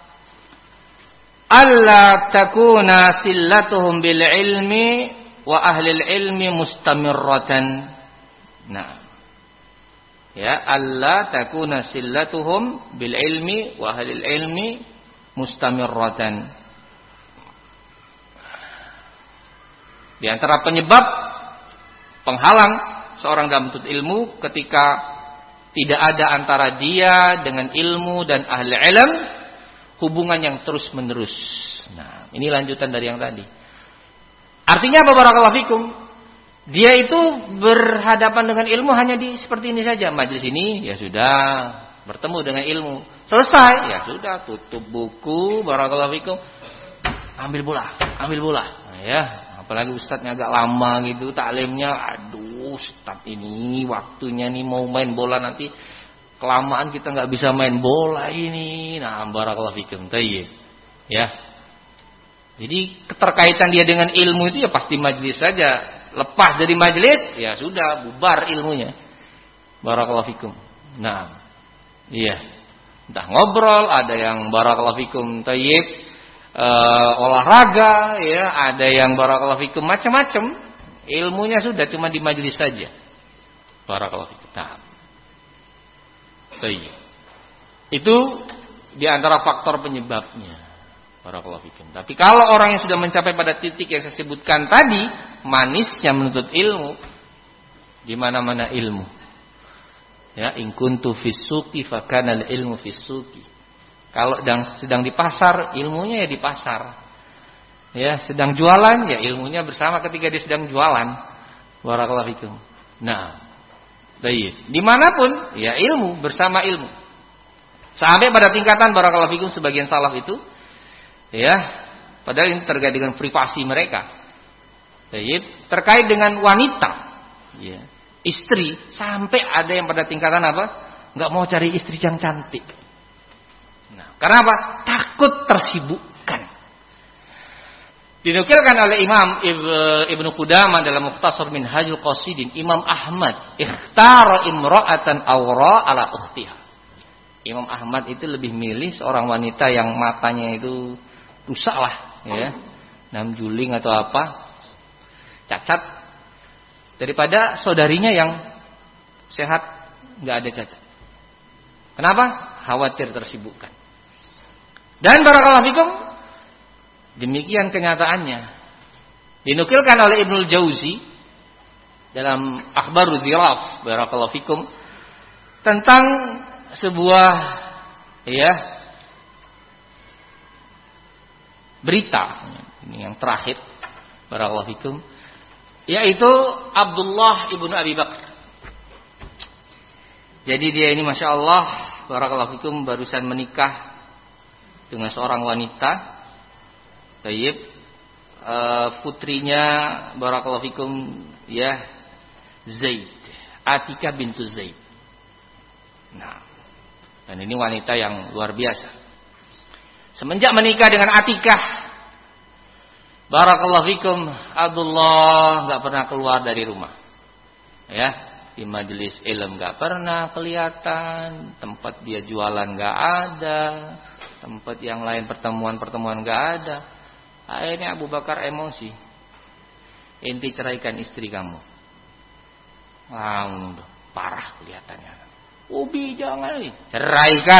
alla takuna sillatuhum bil ilmi wa ahli ilmi mustamirratan. Nah, ya, alla takuna sillatuhum bil ilmi wa ahli ilmi mustamirratan. Di antara penyebab penghalang seorang dalam menuntut ilmu ketika tidak ada antara dia dengan ilmu dan ahli ilm hubungan yang terus menerus. Nah, ini lanjutan dari yang tadi. Artinya apa barakallahu fikum? Dia itu berhadapan dengan ilmu hanya di seperti ini saja. Majelis ini ya sudah bertemu dengan ilmu. Selesai, ya sudah tutup buku barakallahu fikum. Ambil bola, ambil bola. Nah, ya, apalagi ustadznya agak lama gitu taklimnya. Aduh, ustadz ini waktunya nih mau main bola nanti kelamaan kita nggak bisa main bola ini. Nah, barakallahu fikum. Tayyib. Ya. Jadi keterkaitan dia dengan ilmu itu ya pasti majelis saja. Lepas dari majelis ya sudah bubar ilmunya. Barakallahu fikum. Nah. Iya. Entah ngobrol, ada yang barakallahu fikum tayyib, e, olahraga, ya, ada yang barakallahu fikum macam-macam. Ilmunya sudah cuma di majelis saja. Barakallahu fikum. Nah. Itu di antara faktor penyebabnya. Barakallahu fikum. Tapi kalau orang yang sudah mencapai pada titik yang saya sebutkan tadi, manisnya menuntut ilmu, di mana-mana ilmu. Ya, in kuntu fis-suqi fa kana al-ilmu fis-suqi. Kalau sedang sedang di pasar, ilmunya ya di pasar. Ya, sedang jualan, ya ilmunya bersama ketika dia sedang jualan. Barakallahu fikum. Nah, baik. Dimanapun, ya ilmu bersama ilmu. Sampai pada tingkatan barakallahu fikum sebagian salaf itu, ya, padahal ini terkait dengan privasi mereka. Baik, terkait dengan wanita, ya, istri, sampai ada yang pada tingkatan apa? Enggak mau cari istri yang cantik. Nah, karena apa? Takut tersibukkan. Dinukilkan oleh Imam Ibnu Qudamah dalam Mukhtasar Minhajul Qasidin, Imam Ahmad ikhtara imra'atan awra ala ukhtiha. Imam Ahmad itu lebih milih seorang wanita yang matanya itu rusak lah, ya, enam juling atau apa, cacat, daripada saudarinya yang sehat enggak ada cacat. Kenapa? Khawatir tersibukkan. Dan barakallahu fikum, demikian kenyataannya. Dinukilkan oleh Ibnul Jauzi dalam Akhbarud Dhiraf barakallahu fikum tentang sebuah, ya, berita ini yang terakhir barakallahu fikum, yaitu Abdullah ibnu Abi Bakar. Jadi dia ini Masya Allah, barakallahu fikum, barusan menikah dengan seorang wanita. Tayyib, uh, putrinya barakallahu fikum ya Zaid, Atikah bintu Zaid. Nah, dan ini wanita yang luar biasa. Semenjak menikah dengan Atikah, barakallahu fikum, Abdullah enggak pernah keluar dari rumah. Ya, di majelis ilmu enggak pernah kelihatan, tempat dia jualan enggak ada, tempat yang lain pertemuan-pertemuan enggak ada. Akhirnya Abu Bakar emosi. Ente ceraikan istri kamu. Wah, parah kelihatannya. Ubi jangan, ceraikan.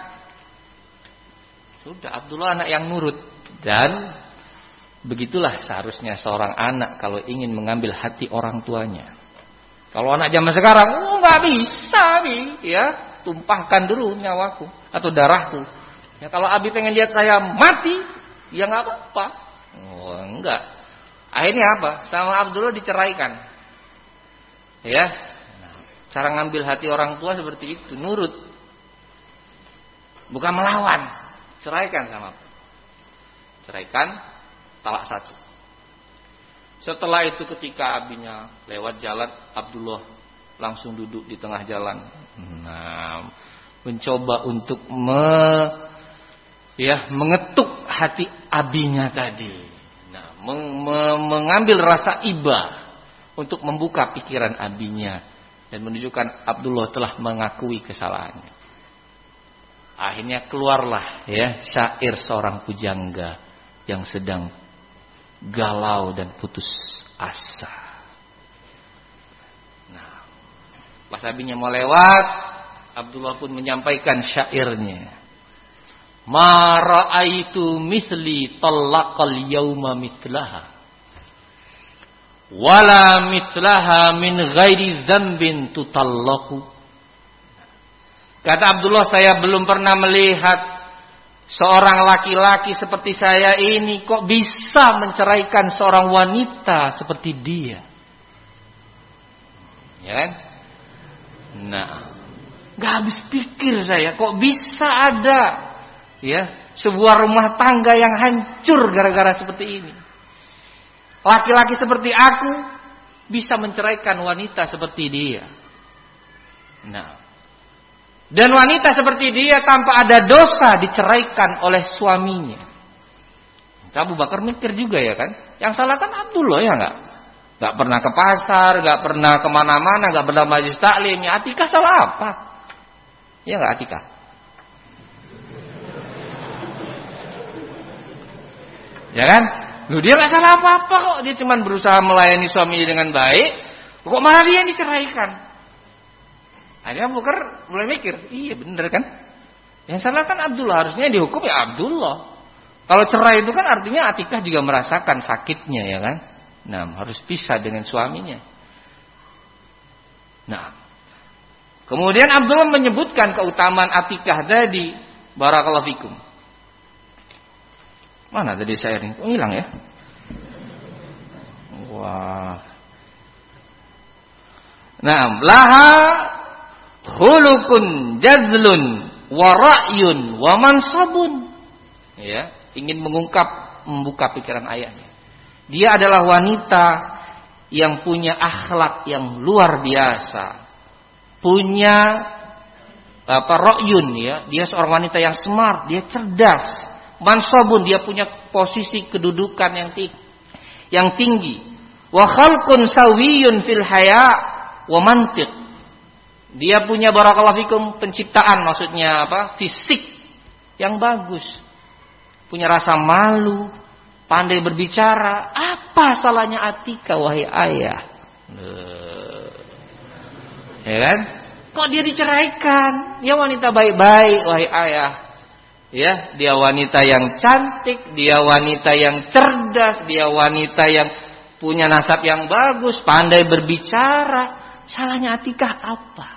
Sudah, Abdullah anak yang nurut. Dan begitulah seharusnya seorang anak kalau ingin mengambil hati orang tuanya. Kalau anak zaman sekarang, oh nggak bisa, Abi, ya, tumpahkan dulu nyawaku atau darahku. Ya kalau Abi pengen lihat saya mati, ya nggak apa-apa. Oh, enggak. Akhirnya apa? Sama Abdullah diceraikan. Ya. Cara ngambil hati orang tua seperti itu, nurut. Bukan melawan. Ceraikan sama. Ceraikan, talak satu. Setelah itu ketika abinya lewat jalan, Abdullah langsung duduk di tengah jalan. Nah, mencoba untuk me ya mengetuk hati abinya tadi. Nah, meng, me, mengambil rasa iba untuk membuka pikiran abinya dan menunjukkan Abdullah telah mengakui kesalahannya. Akhirnya keluarlah ya syair seorang pujangga yang sedang galau dan putus asa. Nah, pas abinya mau lewat, Abdullah pun menyampaikan syairnya. Ma ra'aitu misli talaqal yauma mislaha wala mislaha min ghairi dzambin tutallaqu. Kata Abdullah, saya belum pernah melihat seorang laki-laki seperti saya ini kok bisa menceraikan seorang wanita seperti dia. Ya kan? Nah, enggak habis pikir saya kok bisa ada ya, sebuah rumah tangga yang hancur gara-gara seperti ini. Laki-laki seperti aku bisa menceraikan wanita seperti dia. Nah, dan wanita seperti dia tanpa ada dosa diceraikan oleh suaminya. Abu Bakar mikir juga ya kan, yang salah kan Abdullah ya enggak? Enggak pernah ke pasar, enggak pernah kemana-mana, enggak pernah majelis taklim. Ya Atikah salah apa? Ya enggak Atikah? Ya kan? Loh, dia gak salah apa-apa kok. Dia cuma berusaha melayani suaminya dengan baik. Kok malah dia yang diceraikan? Akhirnya Abu Bakar mulai mikir, iya bener kan? Yang salah kan Abdullah, harusnya dihukum ya Abdullah. Kalau cerai itu kan artinya Atikah juga merasakan sakitnya ya kan? Nah, harus pisah dengan suaminya. Nah, kemudian Abdullah menyebutkan keutamaan Atikah tadi. Barakallahu fikum. Mana tadi syairnya? Oh, hilang ya? Wah. Naam, laha khuluqun jazlun wa ra'yun wa mansabun. Ya, ingin mengungkap, membuka pikiran ayahnya. Dia adalah wanita yang punya akhlak yang luar biasa. Punya apa ra'yun ya, dia seorang wanita yang smart, dia cerdas. Mansabun, dia punya posisi kedudukan yang tinggi, yang tinggi. Wa khalqun sawiyun fil haya wa mantiq. Dia punya barakallahu fikum penciptaan, maksudnya apa? Fisik yang bagus. Punya rasa malu, pandai berbicara. Apa salahnya Atikah wahai ayah? Ya kan? Kok dia diceraikan? Dia wanita baik-baik wahai ayah. Ya, dia wanita yang cantik, dia wanita yang cerdas, dia wanita yang punya nasab yang bagus, pandai berbicara. Salahnya Atikah apa?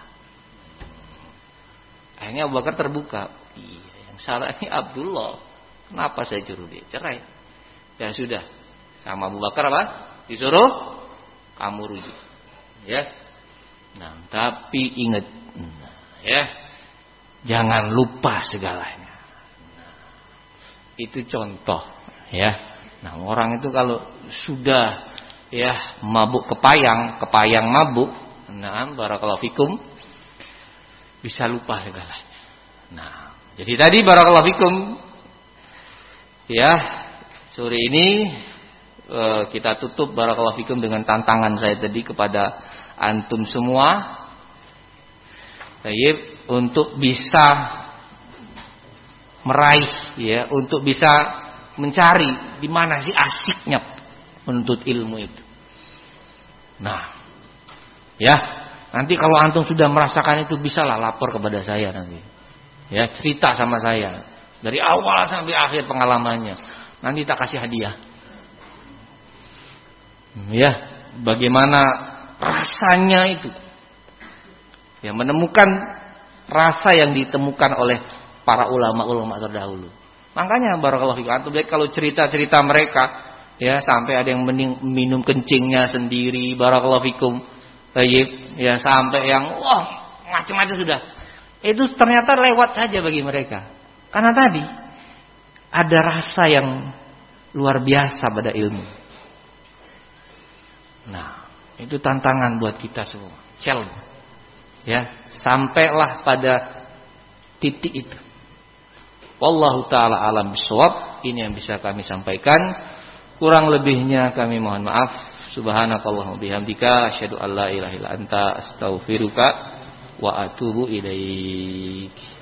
Akhirnya Abu Bakar terbuka. Iya, yang salah ini Abdullah. Kenapa saya suruh dia cerai? Ya sudah, sama Abu Bakar apa? Disuruh kamu rujuk. Ya. Nah, tapi ingat, ya, jangan lupa segalanya. Nah, itu contoh, ya. Nah, orang itu kalau sudah ya mabuk kepayang, kepayang mabuk, nah, barakallahu fikum, bisa lupa segalanya. Nah, jadi tadi barakallahu fikum, ya, sore ini uh, kita tutup barakallahu fikum dengan tantangan saya tadi kepada antum semua, baik, untuk bisa meraih, ya, untuk bisa mencari di mana sih asiknya menuntut ilmu itu. Nah, ya, nanti kalau antum sudah merasakan itu, bisalah lapor kepada saya nanti. Ya, cerita sama saya dari awal sampai akhir pengalamannya. Nanti tak kasih hadiah. Ya, bagaimana rasanya itu, ya, menemukan rasa yang ditemukan oleh para ulama-ulama terdahulu. Makanya barakallahu fikum, antum lihat kalau cerita-cerita mereka, ya, sampai ada yang minum kencingnya sendiri, barakallahu fikum, ya, sampai yang wah macam-macam sudah. Itu ternyata lewat saja bagi mereka. Karena tadi ada rasa yang luar biasa pada ilmu. Nah, itu tantangan buat kita semua. Challenge. Ya, sampailah pada titik itu. Wallahu taala alam bisawab. Ini yang bisa kami sampaikan. Kurang lebihnya kami mohon maaf. Subhanakallahumma bihamdika asyhadu an la ilaha illa anta astaghfiruka wa atubu ilaik.